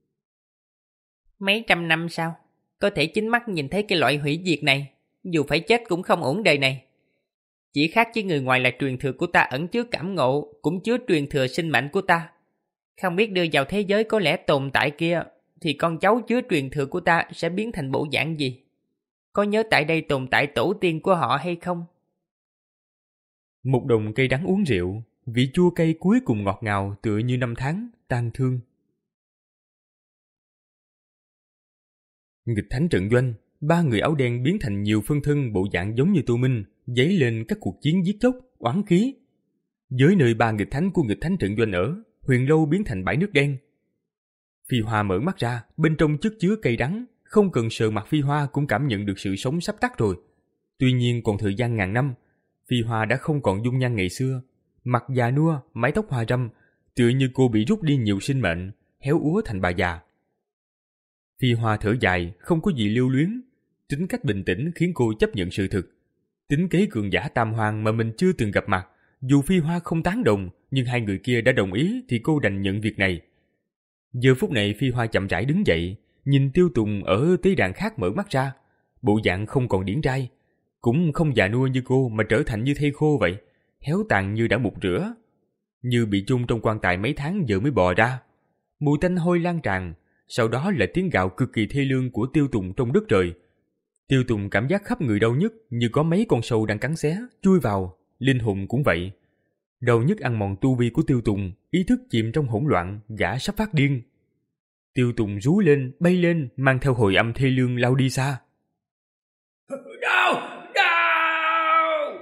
Mấy trăm năm sau, có thể chính mắt nhìn thấy cái loại hủy diệt này, dù phải chết cũng không ổn đời này. Chỉ khác với người ngoài là truyền thừa của ta ẩn chứa cảm ngộ, cũng chứa truyền thừa sinh mệnh của ta. Không biết đưa vào thế giới có lẽ tồn tại kia, thì con cháu chứa truyền thừa của ta sẽ biến thành bộ dạng gì? Có nhớ tại đây tồn tại tổ tiên của họ hay không? Mục Đồng cay đắng uống rượu, vị chua cay cuối cùng ngọt ngào tựa như năm tháng, tang thương. Nghịch thánh trận doanh, ba người áo đen biến thành nhiều phân thân bộ dạng giống như Tô Minh, dấy lên các cuộc chiến giết chóc, oán khí. Giới nơi ba nghịch thánh của nghịch thánh trận doanh ở, Huyền Lâu biến thành bãi nước đen. Phi Hoa mở mắt ra, bên trong chất chứa cay đắng, không cần sờ mặt Phi Hoa cũng cảm nhận được sự sống sắp tắt rồi. Tuy nhiên còn thời gian ngàn năm, Phi Hoa đã không còn dung nhan ngày xưa, mặt già nua, mái tóc hoa râm, tựa như cô bị rút đi nhiều sinh mệnh, héo úa thành bà già. Phi Hoa thở dài, không có gì lưu luyến, tính cách bình tĩnh khiến cô chấp nhận sự thực. Tính kế cường giả tam hoàng mà mình chưa từng gặp mặt, dù Phi Hoa không tán đồng, nhưng hai người kia đã đồng ý thì cô đành nhận việc này. Giờ phút này Phi Hoa chậm rãi đứng dậy, nhìn Tiêu Tùng ở tế đàn khác mở mắt ra, bộ dạng không còn điển trai, cũng không già nua như cô mà trở thành như thây khô vậy, héo tàn như đã mục rửa, như bị chôn trong quan tài mấy tháng giờ mới bò ra. Mùi tanh hôi lan tràn, sau đó là tiếng gào cực kỳ thê lương của Tiêu Tùng trong đất trời. Tiêu Tùng cảm giác khắp người đau nhức như có mấy con sâu đang cắn xé, chui vào, linh hồn cũng vậy. Đau nhức ăn mòn tu vi của Tiêu Tùng, ý thức chìm trong hỗn loạn, gã sắp phát điên. Tiêu Tùng rú lên, bay lên, mang theo hồi âm thê lương lao đi xa. Đau! Đau!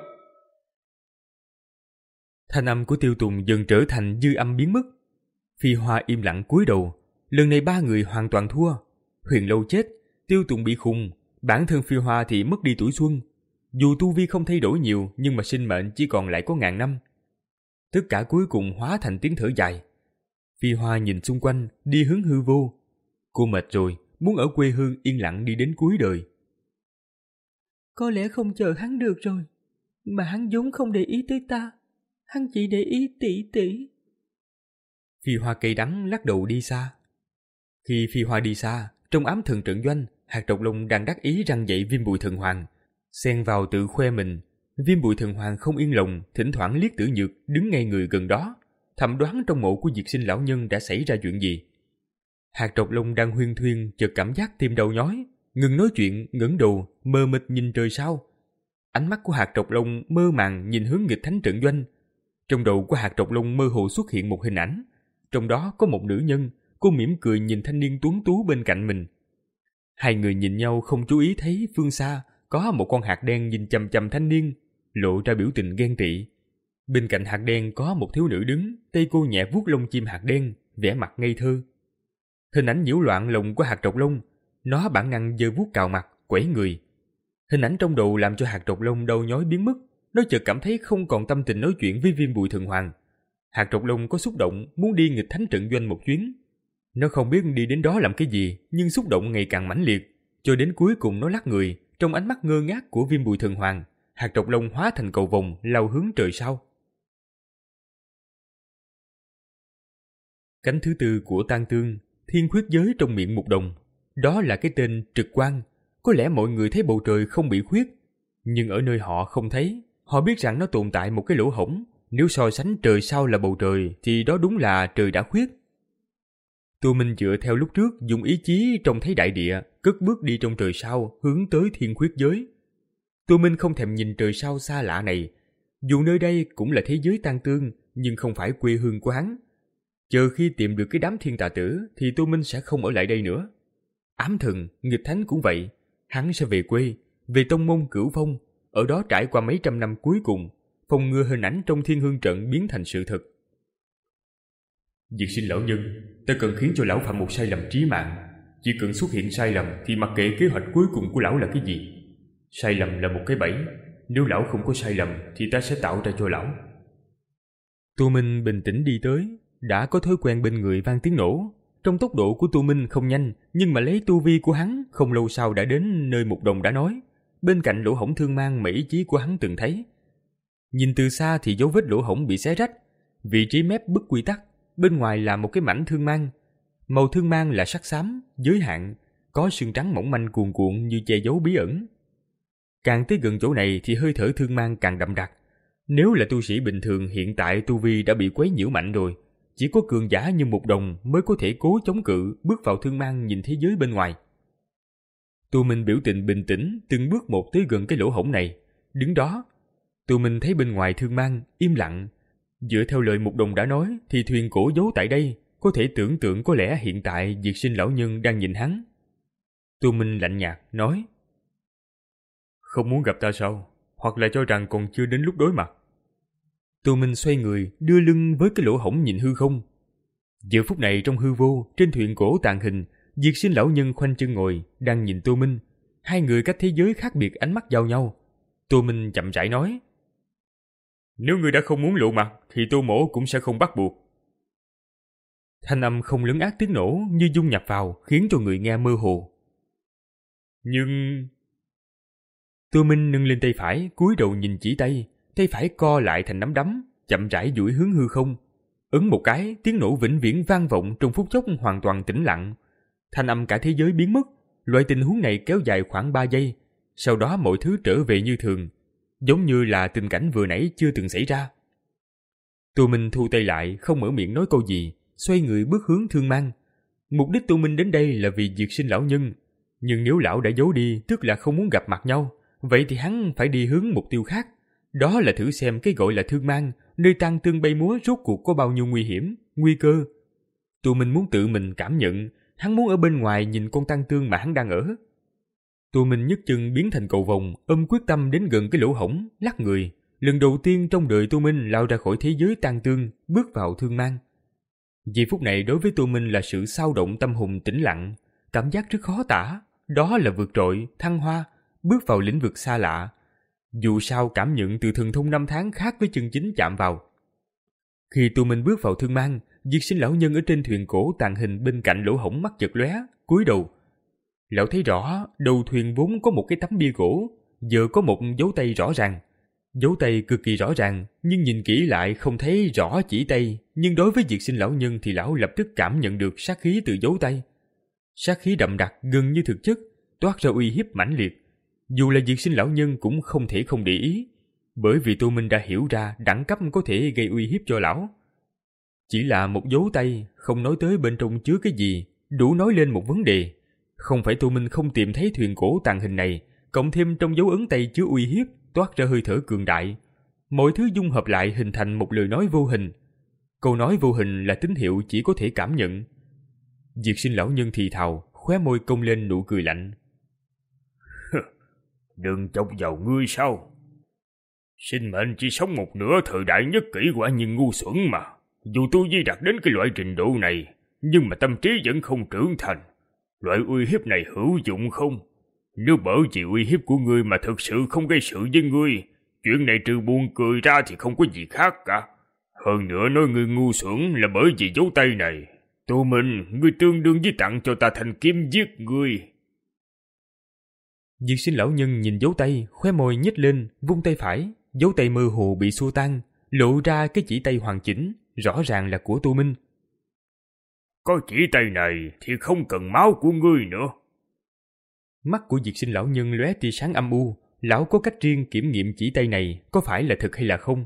Thanh âm của Tiêu Tùng dần trở thành dư âm biến mất. Phi Hoa im lặng cúi đầu. Lần này ba người hoàn toàn thua. Huyền Lâu chết, Tiêu Tùng bị khùng, bản thân Phi Hoa thì mất đi tuổi xuân. Dù tu vi không thay đổi nhiều, nhưng mà sinh mệnh chỉ còn lại có ngàn năm. Tất cả cuối cùng hóa thành tiếng thở dài. Phi Hoa nhìn xung quanh, đi hướng hư vô. Cô mệt rồi, muốn ở quê hương yên lặng đi đến cuối đời. Có lẽ không chờ hắn được rồi, mà hắn vốn không để ý tới ta. Hắn chỉ để ý tỷ tỷ. Phi Hoa cay đắng lắc đầu đi xa. Khi Phi Hoa đi xa, trong ám thần trận doanh, Hạt Độc Long đang đắc ý răng dậy Viêm Bụi Thần Hoàng, xen vào tự khoe mình. Viêm Bụi Thần Hoàng không yên lòng, thỉnh thoảng liếc Tử Nhược đứng ngay người gần đó, thầm đoán trong mộ của Diệt Sinh lão nhân đã xảy ra chuyện gì. Hạt Độc Long đang huyên thuyên, chợt cảm giác tim đau nhói, ngừng nói chuyện, ngẩng đầu, mờ mịt nhìn trời sao. Ánh mắt của Hạt Độc Long mơ màng nhìn hướng nghịch thánh trận doanh. Trong đầu của Hạt Độc Long mơ hồ xuất hiện một hình ảnh, trong đó có một nữ nhân. Cô mỉm cười nhìn thanh niên tuấn tú bên cạnh mình. Hai người nhìn nhau không chú ý thấy phương xa có một con hạt đen nhìn chằm chằm thanh niên, lộ ra biểu tình ghen tị. Bên cạnh hạt đen có một thiếu nữ đứng, tay cô nhẹ vuốt lông chim hạt đen, vẻ mặt ngây thơ. Hình ảnh nhiễu loạn lòng của hạt trọc lông, nó bản năng giơ vuốt cào mặt, quẩy người. Hình ảnh trong đầu làm cho hạt trọc lông đau nhói biến mất, nó chợt cảm thấy không còn tâm tình nói chuyện với Viêm Bụi Thần Hoàng. Hạt trọc lông có xúc động muốn đi nghịch thánh trận doanh một chuyến. Nó không biết đi đến đó làm cái gì, nhưng xúc động ngày càng mãnh liệt, cho đến cuối cùng nó lắc người. Trong ánh mắt ngơ ngác của Viêm Bụi Thần Hoàng, hạt trọc lông hóa thành cầu vồng lao hướng trời sao. Cánh thứ tư của Tang Tương, thiên khuyết giới trong miệng Mục Đồng. Đó là cái tên trực quan. Có lẽ mọi người thấy bầu trời không bị khuyết, nhưng ở nơi họ không thấy. Họ biết rằng nó tồn tại một cái lỗ hổng. Nếu so sánh trời sao là bầu trời thì đó đúng là trời đã khuyết. Tô Minh dựa theo lúc trước dùng ý chí trông thấy đại địa, cất bước đi trong trời sao hướng tới thiên khuyết giới. Tô Minh không thèm nhìn trời sao xa lạ này. Dù nơi đây cũng là thế giới Tang Tương, nhưng không phải quê hương của hắn. Chờ khi tìm được cái đám thiên tà tử thì Tô Minh sẽ không ở lại đây nữa. Ám thần, nghịch thánh cũng vậy. Hắn sẽ về quê, về tông môn Cửu Phong, ở đó trải qua mấy trăm năm cuối cùng, phòng ngừa hình ảnh trong Thiên Hương trận biến thành sự thật. Diệt Sinh lão nhân, ta cần khiến cho lão phạm một sai lầm trí mạng. Chỉ cần xuất hiện sai lầm thì mặc kệ kế hoạch cuối cùng của lão là cái gì. Sai lầm là một cái bẫy, nếu lão không có sai lầm thì ta sẽ tạo ra cho lão. Tô Minh bình tĩnh đi tới, đã có thói quen bên người vang tiếng nổ. Trong tốc độ của Tô Minh không nhanh, nhưng mà lấy tu vi của hắn, không lâu sau đã đến nơi Mục Đồng đã nói. Bên cạnh lỗ hổng thương mang mà ý chí của hắn từng thấy. Nhìn từ xa thì dấu vết lỗ hổng bị xé rách, vị trí mép bức quy tắc, bên ngoài là một cái mảnh thương mang. Màu thương mang là sắc xám, giới hạn, có sương trắng mỏng manh cuồn cuộn như che giấu bí ẩn. Càng tới gần chỗ này thì hơi thở thương mang càng đậm đặc. Nếu là tu sĩ bình thường hiện tại tu vi đã bị quấy nhiễu mạnh rồi, chỉ có cường giả như Mục Đồng mới có thể cố chống cự bước vào thương mang nhìn thế giới bên ngoài. Tô Minh biểu tình bình tĩnh từng bước một tới gần cái lỗ hổng này. Đứng đó, Tô Minh thấy bên ngoài thương mang im lặng. Dựa theo lời Mục Đồng đã nói thì thuyền cổ giấu tại đây, có thể tưởng tượng có lẽ hiện tại Diệt Sinh lão nhân đang nhìn hắn. Tô Minh lạnh nhạt nói: Không muốn gặp ta sao? Hoặc là cho rằng còn chưa đến lúc đối mặt? Tô Minh xoay người, đưa lưng với cái lỗ hổng nhìn hư không. Giờ phút này trong hư vô, trên thuyền cổ tàn hình, Diệt Sinh lão nhân khoanh chân ngồi, đang nhìn Tô Minh. Hai người cách thế giới khác biệt ánh mắt giao nhau. Tô Minh chậm rãi nói: Nếu ngươi đã không muốn lộ mặt, thì Tô mỗ cũng sẽ không bắt buộc. Thanh âm không lớn ác tiếng nổ như dung nhập vào, khiến cho người nghe mơ hồ. Nhưng... Tô Minh nâng lên tay phải, cúi đầu nhìn chỉ tay, tay phải co lại thành nắm đấm, chậm rãi duỗi hướng hư không. Ấn một cái, tiếng nổ vĩnh viễn vang vọng trong phút chốc hoàn toàn tĩnh lặng. Thanh âm cả thế giới biến mất. Loại tình huống này kéo dài khoảng ba giây, sau đó mọi thứ trở về như thường, giống như là tình cảnh vừa nãy chưa từng xảy ra. Tô Minh thu tay lại, không mở miệng nói câu gì, xoay người bước hướng thương mang. Mục đích Tô Minh đến đây là vì Diệt Sinh lão nhân, nhưng nếu lão đã giấu đi, tức là không muốn gặp mặt nhau, vậy thì hắn phải đi hướng mục tiêu khác. Đó là thử xem cái gọi là thương mang, nơi Tang Tương bay múa rốt cuộc có bao nhiêu nguy hiểm, nguy cơ. Tô Minh muốn tự mình cảm nhận, hắn muốn ở bên ngoài nhìn con Tang Tương mà hắn đang ở. Tô Minh nhấc chân biến thành cầu vồng, ôm quyết tâm đến gần cái lỗ hổng, lắc người. Lần đầu tiên trong đời Tô Minh lao ra khỏi thế giới Tang Tương, bước vào thương mang. Giây phút này đối với Tô Minh là sự xao động tâm hồn tĩnh lặng, cảm giác rất khó tả. Đó là vượt trội, thăng hoa, bước vào lĩnh vực xa lạ. Dù sao cảm nhận từ thần thông năm tháng khác với chân chính chạm vào. Khi Tô Minh bước vào thương mang, Diệt Sinh lão nhân ở trên thuyền cổ tàn hình bên cạnh lỗ hổng mắt chợt lóe, cúi đầu. Lão thấy rõ, đầu thuyền vốn có một cái tấm bia gỗ, giờ có một dấu tay rõ ràng. Dấu tay cực kỳ rõ ràng, nhưng nhìn kỹ lại không thấy rõ chỉ tay, nhưng đối với Diệt Sinh lão nhân thì lão lập tức cảm nhận được sát khí từ dấu tay. Sát khí đậm đặc gần như thực chất, toát ra uy hiếp mãnh liệt. Dù là Diệt Sinh lão nhân cũng không thể không để ý, bởi vì Tô Minh đã hiểu ra đẳng cấp có thể gây uy hiếp cho lão. Chỉ là một dấu tay, không nói tới bên trong chứa cái gì, đủ nói lên một vấn đề. Không phải Tô Minh không tìm thấy thuyền cổ tàn hình này, cộng thêm trong dấu ấn tay chứa uy hiếp, toát ra hơi thở cường đại. Mọi thứ dung hợp lại hình thành một lời nói vô hình. Câu nói vô hình là tín hiệu chỉ có thể cảm nhận. Diệt Sinh lão nhân thì thào, khóe môi cong lên nụ cười lạnh. Đừng chọc vào ngươi sao? Sinh mệnh chỉ sống một nửa thời đại nhất kỷ quả nhiên ngu xuẩn mà. Dù tu vi đạt đến cái loại trình độ này, nhưng mà tâm trí vẫn không trưởng thành. Loại uy hiếp này hữu dụng không? Nếu bởi vì uy hiếp của ngươi mà thực sự không gây sự với ngươi, chuyện này trừ buồn cười ra thì không có gì khác cả. Hơn nữa nói ngươi ngu xuẩn là bởi vì dấu tay này. Tô Minh, ngươi tương đương với tặng cho ta thanh kiếm giết ngươi. Diệt Sinh lão nhân nhìn dấu tay, khóe môi nhếch lên, vung tay phải, dấu tay mơ hồ bị xua tan, lộ ra cái chỉ tay hoàn chỉnh, rõ ràng là của Tô Minh. Có chỉ tay này thì không cần máu của ngươi nữa. Mắt của Diệt Sinh lão nhân lóe tia sáng âm u, lão có cách riêng kiểm nghiệm chỉ tay này có phải là thực hay là không.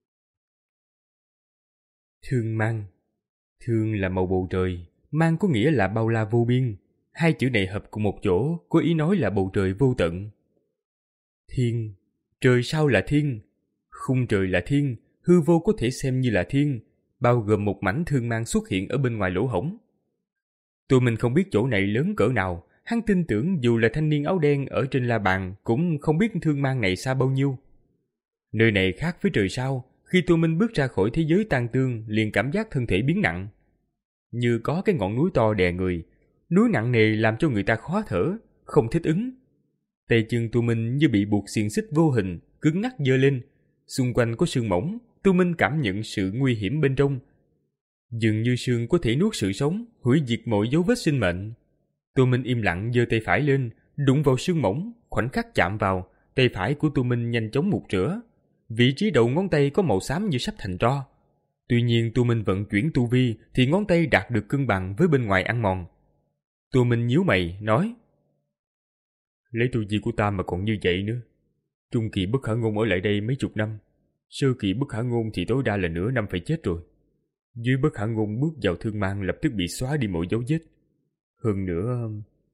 Thương mang. Thương là màu bầu trời, mang có nghĩa là bao la vô biên. Hai chữ này hợp cùng một chỗ, có ý nói là bầu trời vô tận. Thiên, trời sao là thiên? Khung trời là thiên, hư vô có thể xem như là thiên, bao gồm một mảnh thương mang xuất hiện ở bên ngoài lỗ hổng. Tụi mình không biết chỗ này lớn cỡ nào, hắn tin tưởng dù là thanh niên áo đen ở trên la bàn cũng không biết thương mang này xa bao nhiêu. Nơi này khác với trời sao, khi tụi mình bước ra khỏi thế giới tang tương liền cảm giác thân thể biến nặng. Như có cái ngọn núi to đè người, núi nặng nề làm cho người ta khó thở, không thích ứng. Tay chân tụi mình như bị buộc xiềng xích vô hình, cứng ngắc giơ lên. Xung quanh có sương mỏng, tụi mình cảm nhận sự nguy hiểm bên trong. Dường như sương có thể nuốt sự sống, hủy diệt mọi dấu vết sinh mệnh. Tụi mình im lặng giơ tay phải lên, đụng vào sương mỏng, khoảnh khắc chạm vào, tay phải của tụi mình nhanh chóng mục rửa. Vị trí đầu ngón tay có màu xám như sắp thành tro. Tuy nhiên tụi mình vận chuyển tu vi thì ngón tay đạt được cân bằng với bên ngoài ăn mòn. Tụi mình nhíu mày, nói: lấy tu vi của ta mà còn như vậy nữa. Trung kỳ bất khả ngôn ở lại đây mấy chục năm, sơ kỳ bất khả ngôn thì tối đa là nửa năm phải chết rồi. Dưới bất khả ngôn bước vào thương mang lập tức bị xóa đi mọi dấu vết. Hơn nữa...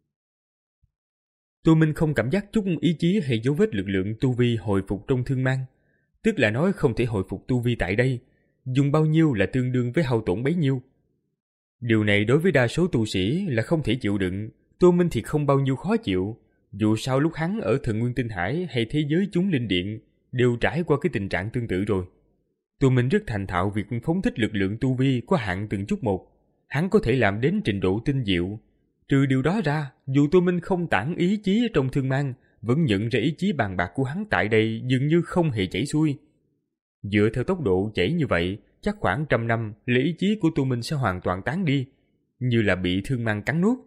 Tụi mình không cảm giác chút ý chí hay dấu vết lực lượng tu vi hồi phục trong thương mang. Tức là nói không thể hồi phục tu vi tại đây, dùng bao nhiêu là tương đương với hao tổn bấy nhiêu. Điều này đối với đa số tu sĩ là không thể chịu đựng, Tô Minh thì không bao nhiêu khó chịu. Dù sao lúc hắn ở Thần Nguyên Tinh Hải hay thế giới chúng linh điện đều trải qua cái tình trạng tương tự rồi. Tô Minh rất thành thạo việc phóng thích lực lượng tu vi có hạn từng chút một. Hắn có thể làm đến trình độ tinh diệu. Trừ điều đó ra, dù Tô Minh không tản ý chí trong thương mang, vẫn nhận ra ý chí bàn bạc của hắn tại đây dường như không hề chảy xuôi. Dựa theo tốc độ chảy như vậy, chắc khoảng trăm năm là ý chí của Tô Minh sẽ hoàn toàn tán đi, như là bị thương mang cắn nuốt.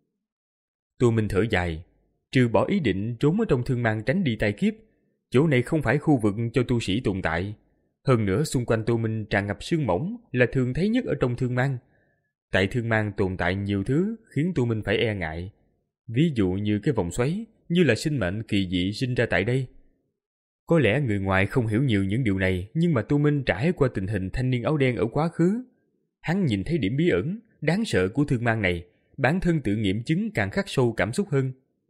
Tô Minh thở dài, trừ bỏ ý định trốn ở trong thương mang tránh đi tai kiếp, chỗ này không phải khu vực cho tu sĩ tồn tại. Hơn nữa xung quanh Tô Minh tràn ngập sương mỏng là thường thấy nhất ở trong thương mang. Tại thương mang tồn tại nhiều thứ khiến Tô Minh phải e ngại. Ví dụ như cái vòng xoáy, như là sinh mệnh kỳ dị sinh ra tại đây. Có lẽ người ngoài không hiểu nhiều những điều này, nhưng mà Tô Minh trải qua tình hình thanh niên áo đen ở quá khứ. Hắn nhìn thấy điểm bí ẩn, đáng sợ của thương mang này, bản thân tự nghiệm chứng càng khắc sâu cảm xúc hơn.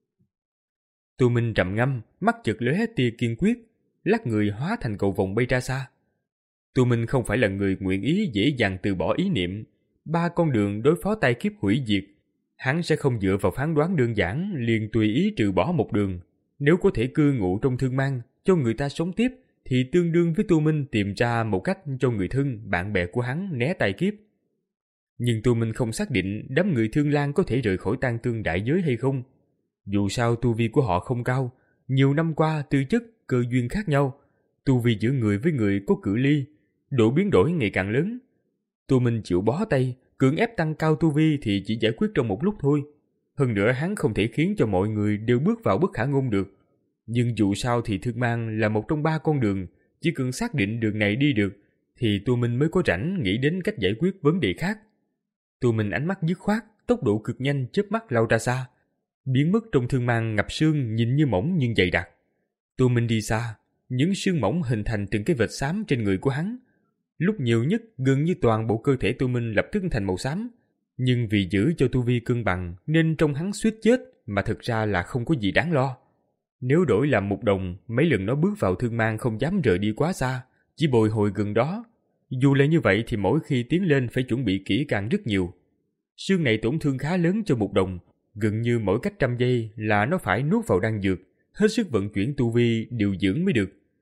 Tô Minh trầm ngâm, mắt chợt lóe tia kiên quyết, lắc người hóa thành cầu vồng bay ra xa. Tô Minh không phải là người nguyện ý dễ dàng từ bỏ ý niệm. Ba con đường đối phó tai kiếp hủy diệt, hắn sẽ không dựa vào phán đoán đơn giản liền tùy ý trừ bỏ một đường. Nếu có thể cư ngụ trong thương mang, cho người ta sống tiếp, thì tương đương với Tô Minh tìm ra một cách cho người thân, bạn bè của hắn né tai kiếp. Nhưng Tô Minh không xác định đám người Thương Lan có thể rời khỏi tang tương đại giới hay không. Dù sao tu vi của họ không cao, nhiều năm qua tư chất, cơ duyên khác nhau, tu vi giữa người với người có cự ly, độ biến đổi ngày càng lớn. Tô Minh chịu bó tay, cưỡng ép tăng cao tu vi thì chỉ giải quyết trong một lúc thôi. Hơn nữa hắn không thể khiến cho mọi người đều bước vào bất khả ngôn được. Nhưng dù sao thì thương mang là một trong ba con đường, chỉ cần xác định đường này đi được thì Tô Minh mới có rảnh nghĩ đến cách giải quyết vấn đề khác. Tô Minh ánh mắt dứt khoát, tốc độ cực nhanh chớp mắt lao ra xa, biến mất trong thương mang ngập sương nhìn như mỏng nhưng dày đặc. Tô Minh đi xa, những sương mỏng hình thành từng cái vệt xám trên người của hắn. Lúc nhiều nhất gần như toàn bộ cơ thể Tô Minh lập tức thành màu xám, nhưng vì giữ cho tu vi cân bằng nên trong hắn suýt chết mà thực ra là không có gì đáng lo. Nếu đổi làm một đồng, mấy lần nó bước vào thương mang không dám rời đi quá xa, chỉ bồi hồi gần đó. Dù là như vậy thì mỗi khi tiến lên phải chuẩn bị kỹ càng rất nhiều. Xương này tổn thương khá lớn cho một đồng, gần như mỗi cách trăm giây là nó phải nuốt vào đan dược, hết sức vận chuyển tu vi điều dưỡng mới được.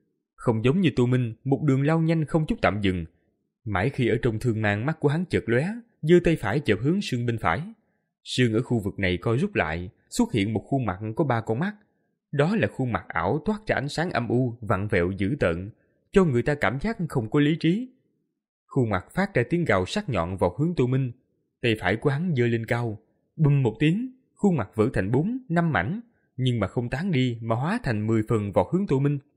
Không giống như Tô Minh, một đường lao nhanh không chút tạm dừng. Mãi khi ở trong thương mang, mắt của hắn chợt lóe, giơ tay phải chộp hướng sườn bên phải. Sườn ở khu vực này co rút lại, xuất hiện một khuôn mặt có ba con mắt. Đó là khuôn mặt ảo toát ra ánh sáng âm u, vặn vẹo dữ tợn, cho người ta cảm giác không có lý trí. Khuôn mặt phát ra tiếng gào sắc nhọn vào hướng Tô Minh. Tay phải của hắn giơ lên cao, bùm một tiếng, khuôn mặt vỡ thành bốn, năm mảnh, nhưng mà không tán đi mà hóa thành mười phần vào hướng Tô Minh.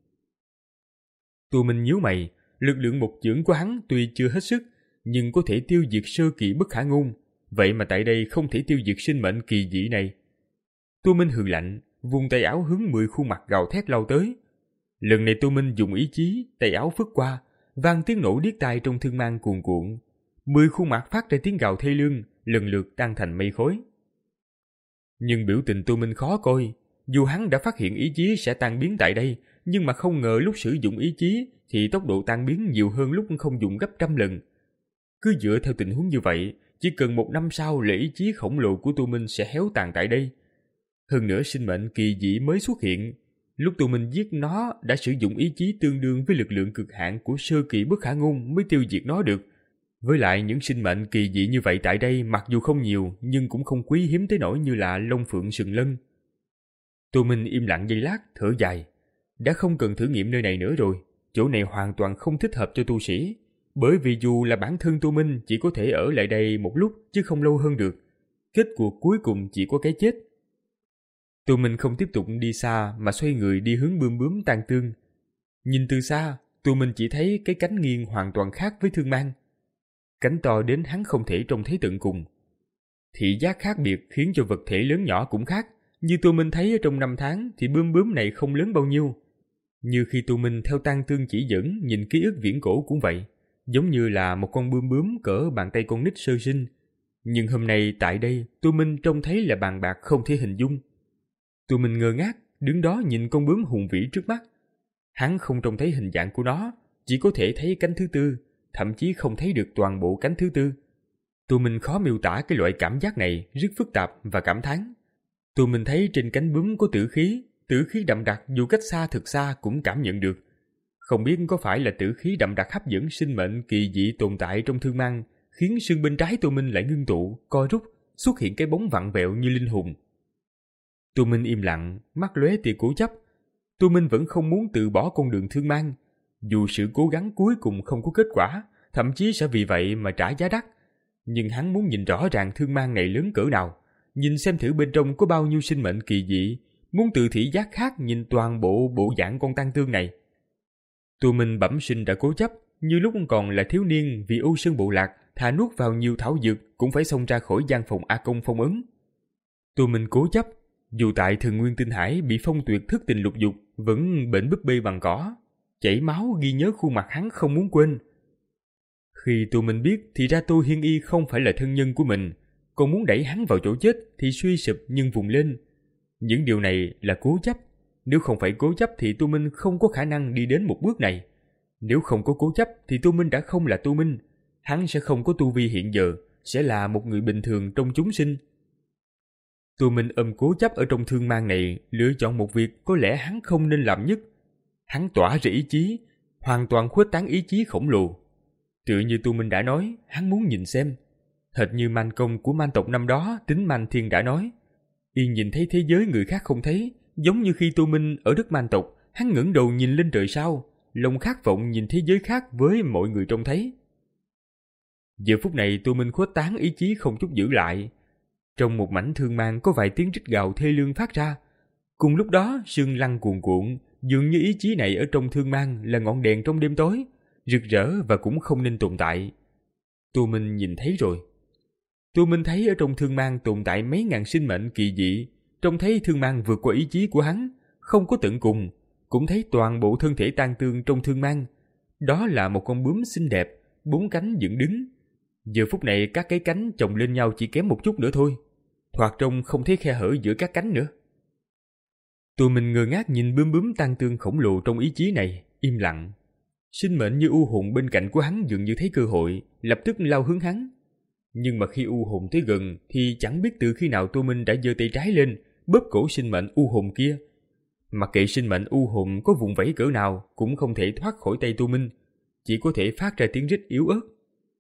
Tô Minh nhíu mày, lực lượng một chưởng của hắn tuy chưa hết sức, nhưng có thể tiêu diệt sơ kỳ bất khả ngôn, vậy mà tại đây không thể tiêu diệt sinh mệnh kỳ dị này. Tô Minh hừ lạnh, vùng tay áo hướng mười khuôn mặt gào thét lao tới. Lần này Tô Minh dùng ý chí, tay áo phất qua, vang tiếng nổ điếc tai trong thương mang cuồn cuộn. Mười khuôn mặt phát ra tiếng gào thê lương, lần lượt tan thành mây khói. Nhưng biểu tình Tô Minh khó coi, dù hắn đã phát hiện ý chí sẽ tan biến tại đây, nhưng mà không ngờ lúc sử dụng ý chí thì tốc độ tan biến nhiều hơn lúc không dùng gấp trăm lần. Cứ dựa theo tình huống như vậy, chỉ cần một năm sau là ý chí khổng lồ của Tô Minh sẽ héo tàn tại đây. Hơn nữa sinh mệnh kỳ dị mới xuất hiện, lúc Tô Minh giết nó đã sử dụng ý chí tương đương với lực lượng cực hạn của sơ kỳ bất khả ngôn mới tiêu diệt nó được. Với lại những sinh mệnh kỳ dị như vậy tại đây mặc dù không nhiều nhưng cũng không quý hiếm tới nỗi như là Long Phượng Sừng Lân. Tô Minh im lặng giây lát, thở dài. Đã không cần thử nghiệm nơi này nữa rồi, chỗ này hoàn toàn không thích hợp cho tu sĩ. Bởi vì dù là bản thân Tô Minh chỉ có thể ở lại đây một lúc chứ không lâu hơn được. Kết cuộc cuối cùng chỉ có cái chết. Tô Minh không tiếp tục đi xa mà xoay người đi hướng bươm bướm Tang Tương. Nhìn từ xa, Tô Minh chỉ thấy cái cánh nghiêng hoàn toàn khác với thương mang. Cánh to đến hắn không thể trông thấy tận cùng. Thị giác khác biệt khiến cho vật thể lớn nhỏ cũng khác. Như Tô Minh thấy ở trong năm tháng thì bươm bướm này không lớn bao nhiêu. Như khi Tô Minh theo Tang Tương chỉ dẫn nhìn ký ức viễn cổ cũng vậy. Giống như là một con bươm bướm cỡ bàn tay con nít sơ sinh. Nhưng hôm nay tại đây Tô Minh trông thấy là bàn bạc không thể hình dung. Tô Minh ngơ ngác đứng đó nhìn con bướm hùng vĩ trước mắt. Hắn không trông thấy hình dạng của nó, chỉ có thể thấy cánh thứ tư, thậm chí không thấy được toàn bộ cánh thứ tư. Tô Minh khó miêu tả cái loại cảm giác này, rất phức tạp và cảm thán. Tô Minh thấy trên cánh bướm có tử khí, tử khí đậm đặc dù cách xa thực xa cũng cảm nhận được. Không biết có phải là tử khí đậm đặc hấp dẫn sinh mệnh kỳ dị tồn tại trong thương mang, khiến xương bên trái Tô Minh lại ngưng tụ, co rút, xuất hiện cái bóng vặn vẹo như linh hồn. Tô Minh im lặng, mắt lóe tia cố chấp. Tô Minh vẫn không muốn từ bỏ con đường thương mang, dù sự cố gắng cuối cùng không có kết quả, thậm chí sẽ vì vậy mà trả giá đắt. Nhưng hắn muốn nhìn rõ ràng thương mang này lớn cỡ nào, nhìn xem thử bên trong có bao nhiêu sinh mệnh kỳ dị, muốn từ thị giác khác nhìn toàn bộ bộ dạng con Tang Tương này. Tô Minh bẩm sinh đã cố chấp, như lúc còn là thiếu niên vì ô sơn bộ lạc, thà nuốt vào nhiều thảo dược cũng phải xông ra khỏi gian phòng A Công phong ấn. Tô Minh cố chấp, dù tại Thần Nguyên Tinh Hải bị phong tuyệt thức tình lục dục, vẫn bệnh búp bê bằng cỏ, chảy máu ghi nhớ khuôn mặt hắn không muốn quên. Khi Tô Minh biết thì ra Tô Hiên Y không phải là thân nhân của mình, còn muốn đẩy hắn vào chỗ chết thì suy sụp nhưng vùng lên. Những điều này là cố chấp. Nếu không phải cố chấp thì Tô Minh không có khả năng đi đến một bước này. Nếu không có cố chấp thì Tô Minh đã không là Tô Minh. Hắn sẽ không có tu vi hiện giờ, sẽ là một người bình thường trong chúng sinh. Tô Minh ôm cố chấp ở trong thương mang này, lựa chọn một việc có lẽ hắn không nên làm nhất. Hắn tỏa ra ý chí, hoàn toàn khuếch tán ý chí khổng lồ. Tựa như Tô Minh đã nói, hắn muốn nhìn xem. Hệt như Man Công của Man tộc năm đó, Tính Man Thiên đã nói. Y nhìn thấy thế giới người khác không thấy, giống như khi Tô Minh ở đất Man tộc, hắn ngẩng đầu nhìn lên trời sao, lòng khát vọng nhìn thế giới khác với mọi người trông thấy. Giờ phút này Tô Minh khuếch tán ý chí không chút giữ lại. Trong một mảnh thương mang có vài tiếng rít gào thê lương phát ra. Cùng lúc đó sương lăn cuồn cuộn, dường như ý chí này ở trong thương mang là ngọn đèn trong đêm tối, rực rỡ và cũng không nên tồn tại. Tô Minh nhìn thấy rồi. Tô Minh thấy ở trong thương mang tồn tại mấy ngàn sinh mệnh kỳ dị, trông thấy thương mang vượt qua ý chí của hắn, không có tận cùng, cũng thấy toàn bộ thân thể Tang Tương trong thương mang. Đó là một con bướm xinh đẹp, bốn cánh dựng đứng. Giờ phút này các cái cánh chồng lên nhau chỉ kém một chút nữa thôi, thoạt trông không thấy khe hở giữa các cánh nữa. Tô Minh ngơ ngác nhìn bướm bướm Tang Tương khổng lồ trong ý chí này, im lặng. Sinh mệnh như u hồn bên cạnh của hắn dường như thấy cơ hội, lập tức lao hướng hắn. Nhưng mà khi u hồn tới gần thì chẳng biết từ khi nào Tô Minh đã giơ tay trái lên, bóp cổ sinh mệnh u hồn kia. Mặc kệ sinh mệnh u hồn có vùng vẫy cỡ nào cũng không thể thoát khỏi tay Tô Minh, chỉ có thể phát ra tiếng rít yếu ớt.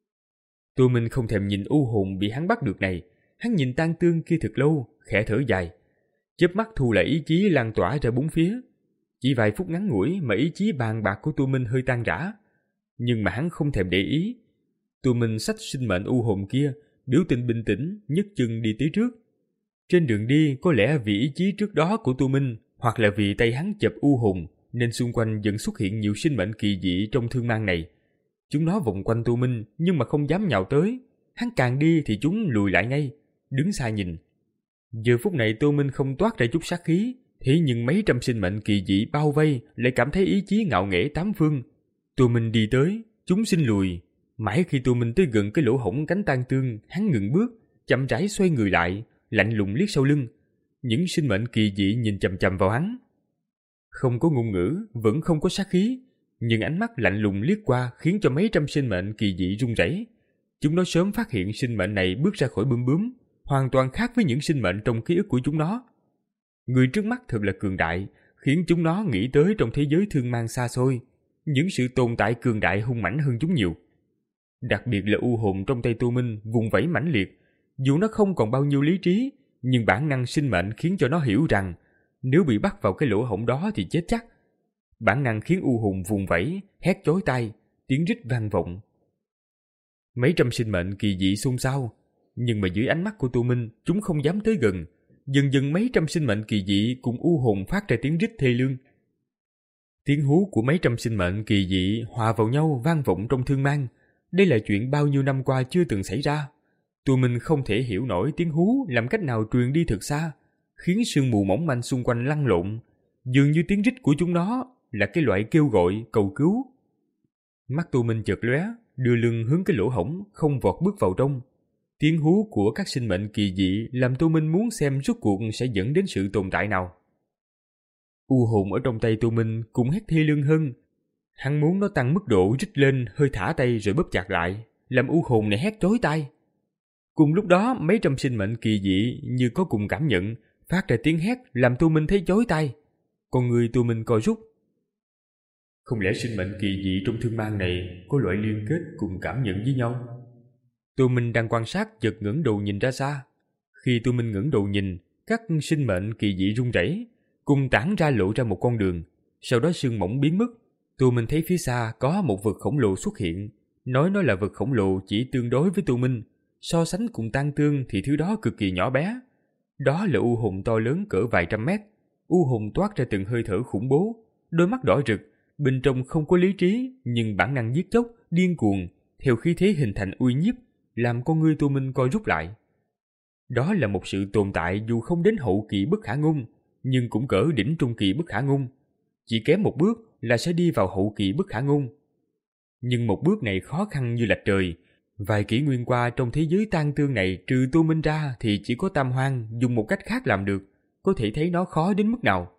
Tô Minh không thèm nhìn u hồn bị hắn bắt được này, hắn nhìn Tang Tương kia thật lâu, khẽ thở dài, chớp mắt thu lại ý chí lan tỏa ra bốn phía. Chỉ vài phút ngắn ngủi mà ý chí bàn bạc của Tô Minh hơi tan rã, nhưng mà hắn không thèm để ý. Tô Minh xách sinh mệnh u hồn kia, biểu tình bình tĩnh, nhấc chân đi tới trước. Trên đường đi, có lẽ vì ý chí trước đó của Tô Minh, hoặc là vì tay hắn chập u hồn, nên xung quanh dần xuất hiện nhiều sinh mệnh kỳ dị trong thương mang này. Chúng nó vòng quanh Tô Minh nhưng mà không dám nhào tới. Hắn càng đi thì chúng lùi lại ngay, đứng xa nhìn. Giờ phút này Tô Minh không toát ra chút sát khí, thế nhưng mấy trăm sinh mệnh kỳ dị bao vây lại cảm thấy ý chí ngạo nghễ tám phương. Tô Minh đi tới, chúng xin lùi. Mãi khi Tô Minh tới gần cái lỗ hổng cánh Tang Tương, hắn ngừng bước, chậm rãi xoay người lại, lạnh lùng liếc sau lưng. Những sinh mệnh kỳ dị nhìn chằm chằm vào hắn. Không có ngôn ngữ, vẫn không có sát khí, nhưng ánh mắt lạnh lùng liếc qua khiến cho mấy trăm sinh mệnh kỳ dị run rẩy. Chúng nó sớm phát hiện sinh mệnh này bước ra khỏi bướm bướm, hoàn toàn khác với những sinh mệnh trong ký ức của chúng nó. Người trước mắt thật là cường đại, khiến chúng nó nghĩ tới trong thế giới thương mang xa xôi, những sự tồn tại cường đại hung mãnh hơn chúng nhiều. Đặc biệt là u hồn trong tay Tô Minh vùng vẫy mãnh liệt, dù nó không còn bao nhiêu lý trí, nhưng bản năng sinh mệnh khiến cho nó hiểu rằng nếu bị bắt vào cái lỗ hổng đó thì chết chắc. Bản năng khiến u hồn vùng vẫy, hét chói tai, tiếng rít vang vọng. Mấy trăm sinh mệnh kỳ dị xôn xao, nhưng mà dưới ánh mắt của Tô Minh, chúng không dám tới gần. Dần dần mấy trăm sinh mệnh kỳ dị cùng u hồn phát ra tiếng rít thê lương. Tiếng hú của mấy trăm sinh mệnh kỳ dị hòa vào nhau vang vọng trong thương mang. Đây là chuyện bao nhiêu năm qua chưa từng xảy ra. Tô Minh không thể hiểu nổi tiếng hú làm cách nào truyền đi thật xa, khiến sương mù mỏng manh xung quanh lăn lộn. Dường như tiếng rít của chúng nó là cái loại kêu gọi cầu cứu. Mắt Tô Minh chợt lóe, đưa lưng hướng cái lỗ hổng, không vọt bước vào trong. Tiếng hú của các sinh mệnh kỳ dị làm Tô Minh muốn xem rốt cuộc sẽ dẫn đến sự tồn tại nào. U hồn ở trong tay Tô Minh cũng hét thê lương hơn. Hắn muốn nó tăng mức độ rít lên, hơi thả tay rồi bóp chặt lại, làm u hồn này hét chói tai. Cùng lúc đó, mấy trăm sinh mệnh kỳ dị như có cùng cảm nhận, phát ra tiếng hét làm Tô Minh thấy chói tai. Con người Tô Minh co rút. Không lẽ sinh mệnh kỳ dị trong thương mang này có loại liên kết cùng cảm nhận với nhau? Tô Minh đang quan sát chợt ngẩng đầu nhìn ra xa. Khi Tô Minh ngẩng đầu nhìn, các sinh mệnh kỳ dị rung rẩy, cùng tản ra lộ ra một con đường. Sau đó sương mỏng biến mất. Tô Minh thấy phía xa có một vật khổng lồ xuất hiện. Nói nó là vật khổng lồ chỉ tương đối với Tô Minh. So sánh cùng Tang Tương thì thứ đó cực kỳ nhỏ bé. Đó là u hồn to lớn cỡ vài trăm mét. U hồn toát ra từng hơi thở khủng bố, đôi mắt đỏ rực, bên trong không có lý trí, nhưng bản năng giết chóc, điên cuồng, theo khí thế hình thành uy nhiếp, làm con ngươi Tô Minh co rút lại. Đó là một sự tồn tại dù không đến hậu kỳ bất khả ngôn, nhưng cũng cỡ đỉnh trung kỳ bất khả ngôn. Chỉ kém một bước là sẽ đi vào hậu kỳ bất khả ngôn. Nhưng một bước này khó khăn như lạch trời. Vài kỷ nguyên qua trong thế giới Tang Tương này, trừ Tô Minh ra thì chỉ có Tam Hoang dùng một cách khác làm được, có thể thấy nó khó đến mức nào.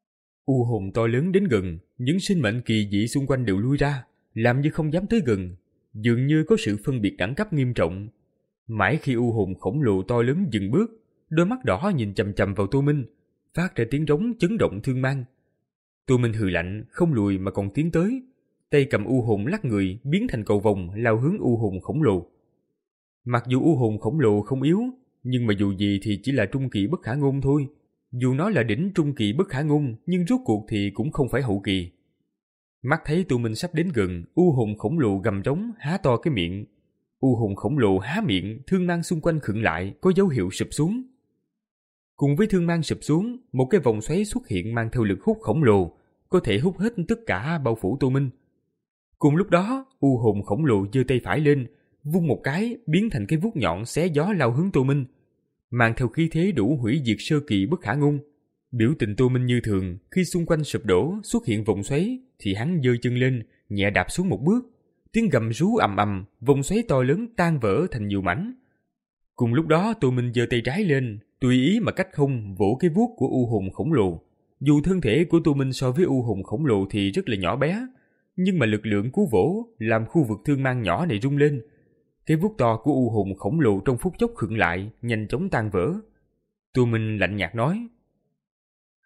U hồn to lớn đến gần, những sinh mệnh kỳ dị xung quanh đều lui ra, làm như không dám tới gần, dường như có sự phân biệt đẳng cấp nghiêm trọng. Mãi khi u hồn khổng lồ to lớn dừng bước, đôi mắt đỏ nhìn chằm chằm vào Tô Minh, phát ra tiếng rống chấn động thương mang. Tô Minh hừ lạnh, không lùi mà còn tiến tới, tay cầm u hồn lắc người biến thành cầu vồng lao hướng u hồn khổng lồ. Mặc dù u hồn khổng lồ không yếu, nhưng mà dù gì thì chỉ là trung kỳ bất khả ngôn thôi. Dù nó là đỉnh trung kỳ bất khả ngôn, nhưng rốt cuộc thì cũng không phải hậu kỳ. Mắt thấy Tô Minh sắp đến gần, u hồn khổng lồ gầm rống há to cái miệng. U hồn khổng lồ há miệng, thương mang xung quanh khựng lại, có dấu hiệu sụp xuống. Cùng với thương mang sụp xuống, một cái vòng xoáy xuất hiện mang theo lực hút khổng lồ, có thể hút hết tất cả bao phủ Tô Minh. Cùng lúc đó, u hồn khổng lồ giơ tay phải lên, vung một cái biến thành cái vuốt nhọn xé gió lao hướng Tô Minh, mang theo khí thế đủ hủy diệt sơ kỳ bất khả ngôn. Biểu tình Tô Minh như thường, khi xung quanh sụp đổ xuất hiện vòng xoáy thì hắn giơ chân lên, nhẹ đạp xuống một bước, tiếng gầm rú ầm ầm, vòng xoáy to lớn tan vỡ thành nhiều mảnh. Cùng lúc đó Tô Minh giơ tay trái lên, tùy ý mà cách không vỗ cái vuốt của u hồn khổng lồ. Dù thân thể của Tô Minh so với u hồn khổng lồ thì rất là nhỏ bé, nhưng mà lực lượng cú vỗ làm khu vực thương mang nhỏ này rung lên. Cái vuốt to của u hồn khổng lồ trong phút chốc khựng lại, nhanh chóng tan vỡ. Tô Minh lạnh nhạt nói: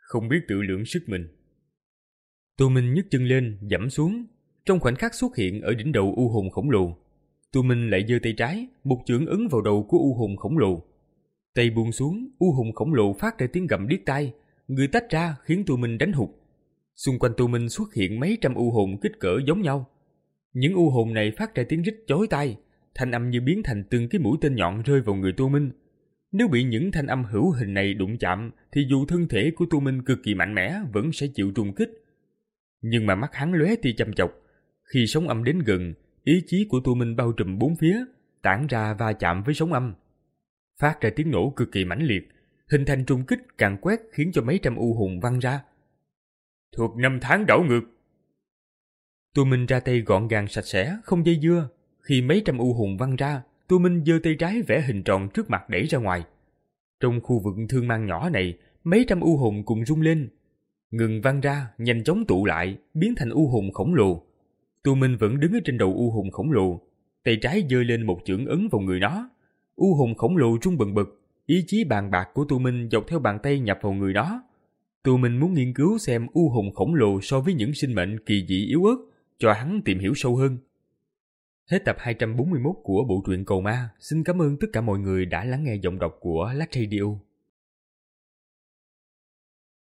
không biết tự lượng sức mình. Tô Minh nhấc chân lên, giẫm xuống, trong khoảnh khắc xuất hiện ở đỉnh đầu u hồn khổng lồ. Tô Minh lại giơ tay trái, một chưởng ấn vào đầu của u hồn khổng lồ. Tay buông xuống, u hồn khổng lồ phát ra tiếng gầm điếc tai, người tách ra khiến Tô Minh đánh hụt. Xung quanh Tô Minh xuất hiện mấy trăm u hồn kích cỡ giống nhau. Những u hồn này phát ra tiếng rít chói tai, thanh âm như biến thành từng cái mũi tên nhọn rơi vào người Tô Minh. Nếu bị những thanh âm hữu hình này đụng chạm, thì dù thân thể của Tô Minh cực kỳ mạnh mẽ vẫn sẽ chịu trùng kích. Nhưng mà mắt hắn lóe tia chăm chọc, khi sóng âm đến gần, ý chí của Tô Minh bao trùm bốn phía, tản ra va chạm với sóng âm, phát ra tiếng nổ cực kỳ mãnh liệt, hình thành trùng kích càng quét khiến cho mấy trăm u hồn văng ra. Thuật năm tháng đảo ngược. Tô Minh ra tay gọn gàng sạch sẽ, không dây dưa. Khi mấy trăm u hồn văng ra, Tô Minh giơ tay trái vẽ hình tròn trước mặt đẩy ra ngoài. Trong khu vực thương mang nhỏ này, mấy trăm u hồn cùng rung lên, ngừng văng ra, nhanh chóng tụ lại, biến thành u hồn khổng lồ. Tô Minh vẫn đứng ở trên đầu u hồn khổng lồ, tay trái giơ lên một chưởng ấn vào người nó. U hồn khổng lồ rung bần bật, ý chí bàn bạc của Tô Minh dọc theo bàn tay nhập vào người nó. Tô Minh muốn nghiên cứu xem u hồn khổng lồ so với những sinh mệnh kỳ dị yếu ớt, cho hắn tìm hiểu sâu hơn. Hết tập hai trăm bốn mươi mốt của bộ truyện Cầu Ma. Xin cảm ơn tất cả mọi người đã lắng nghe giọng đọc của Lách Radio.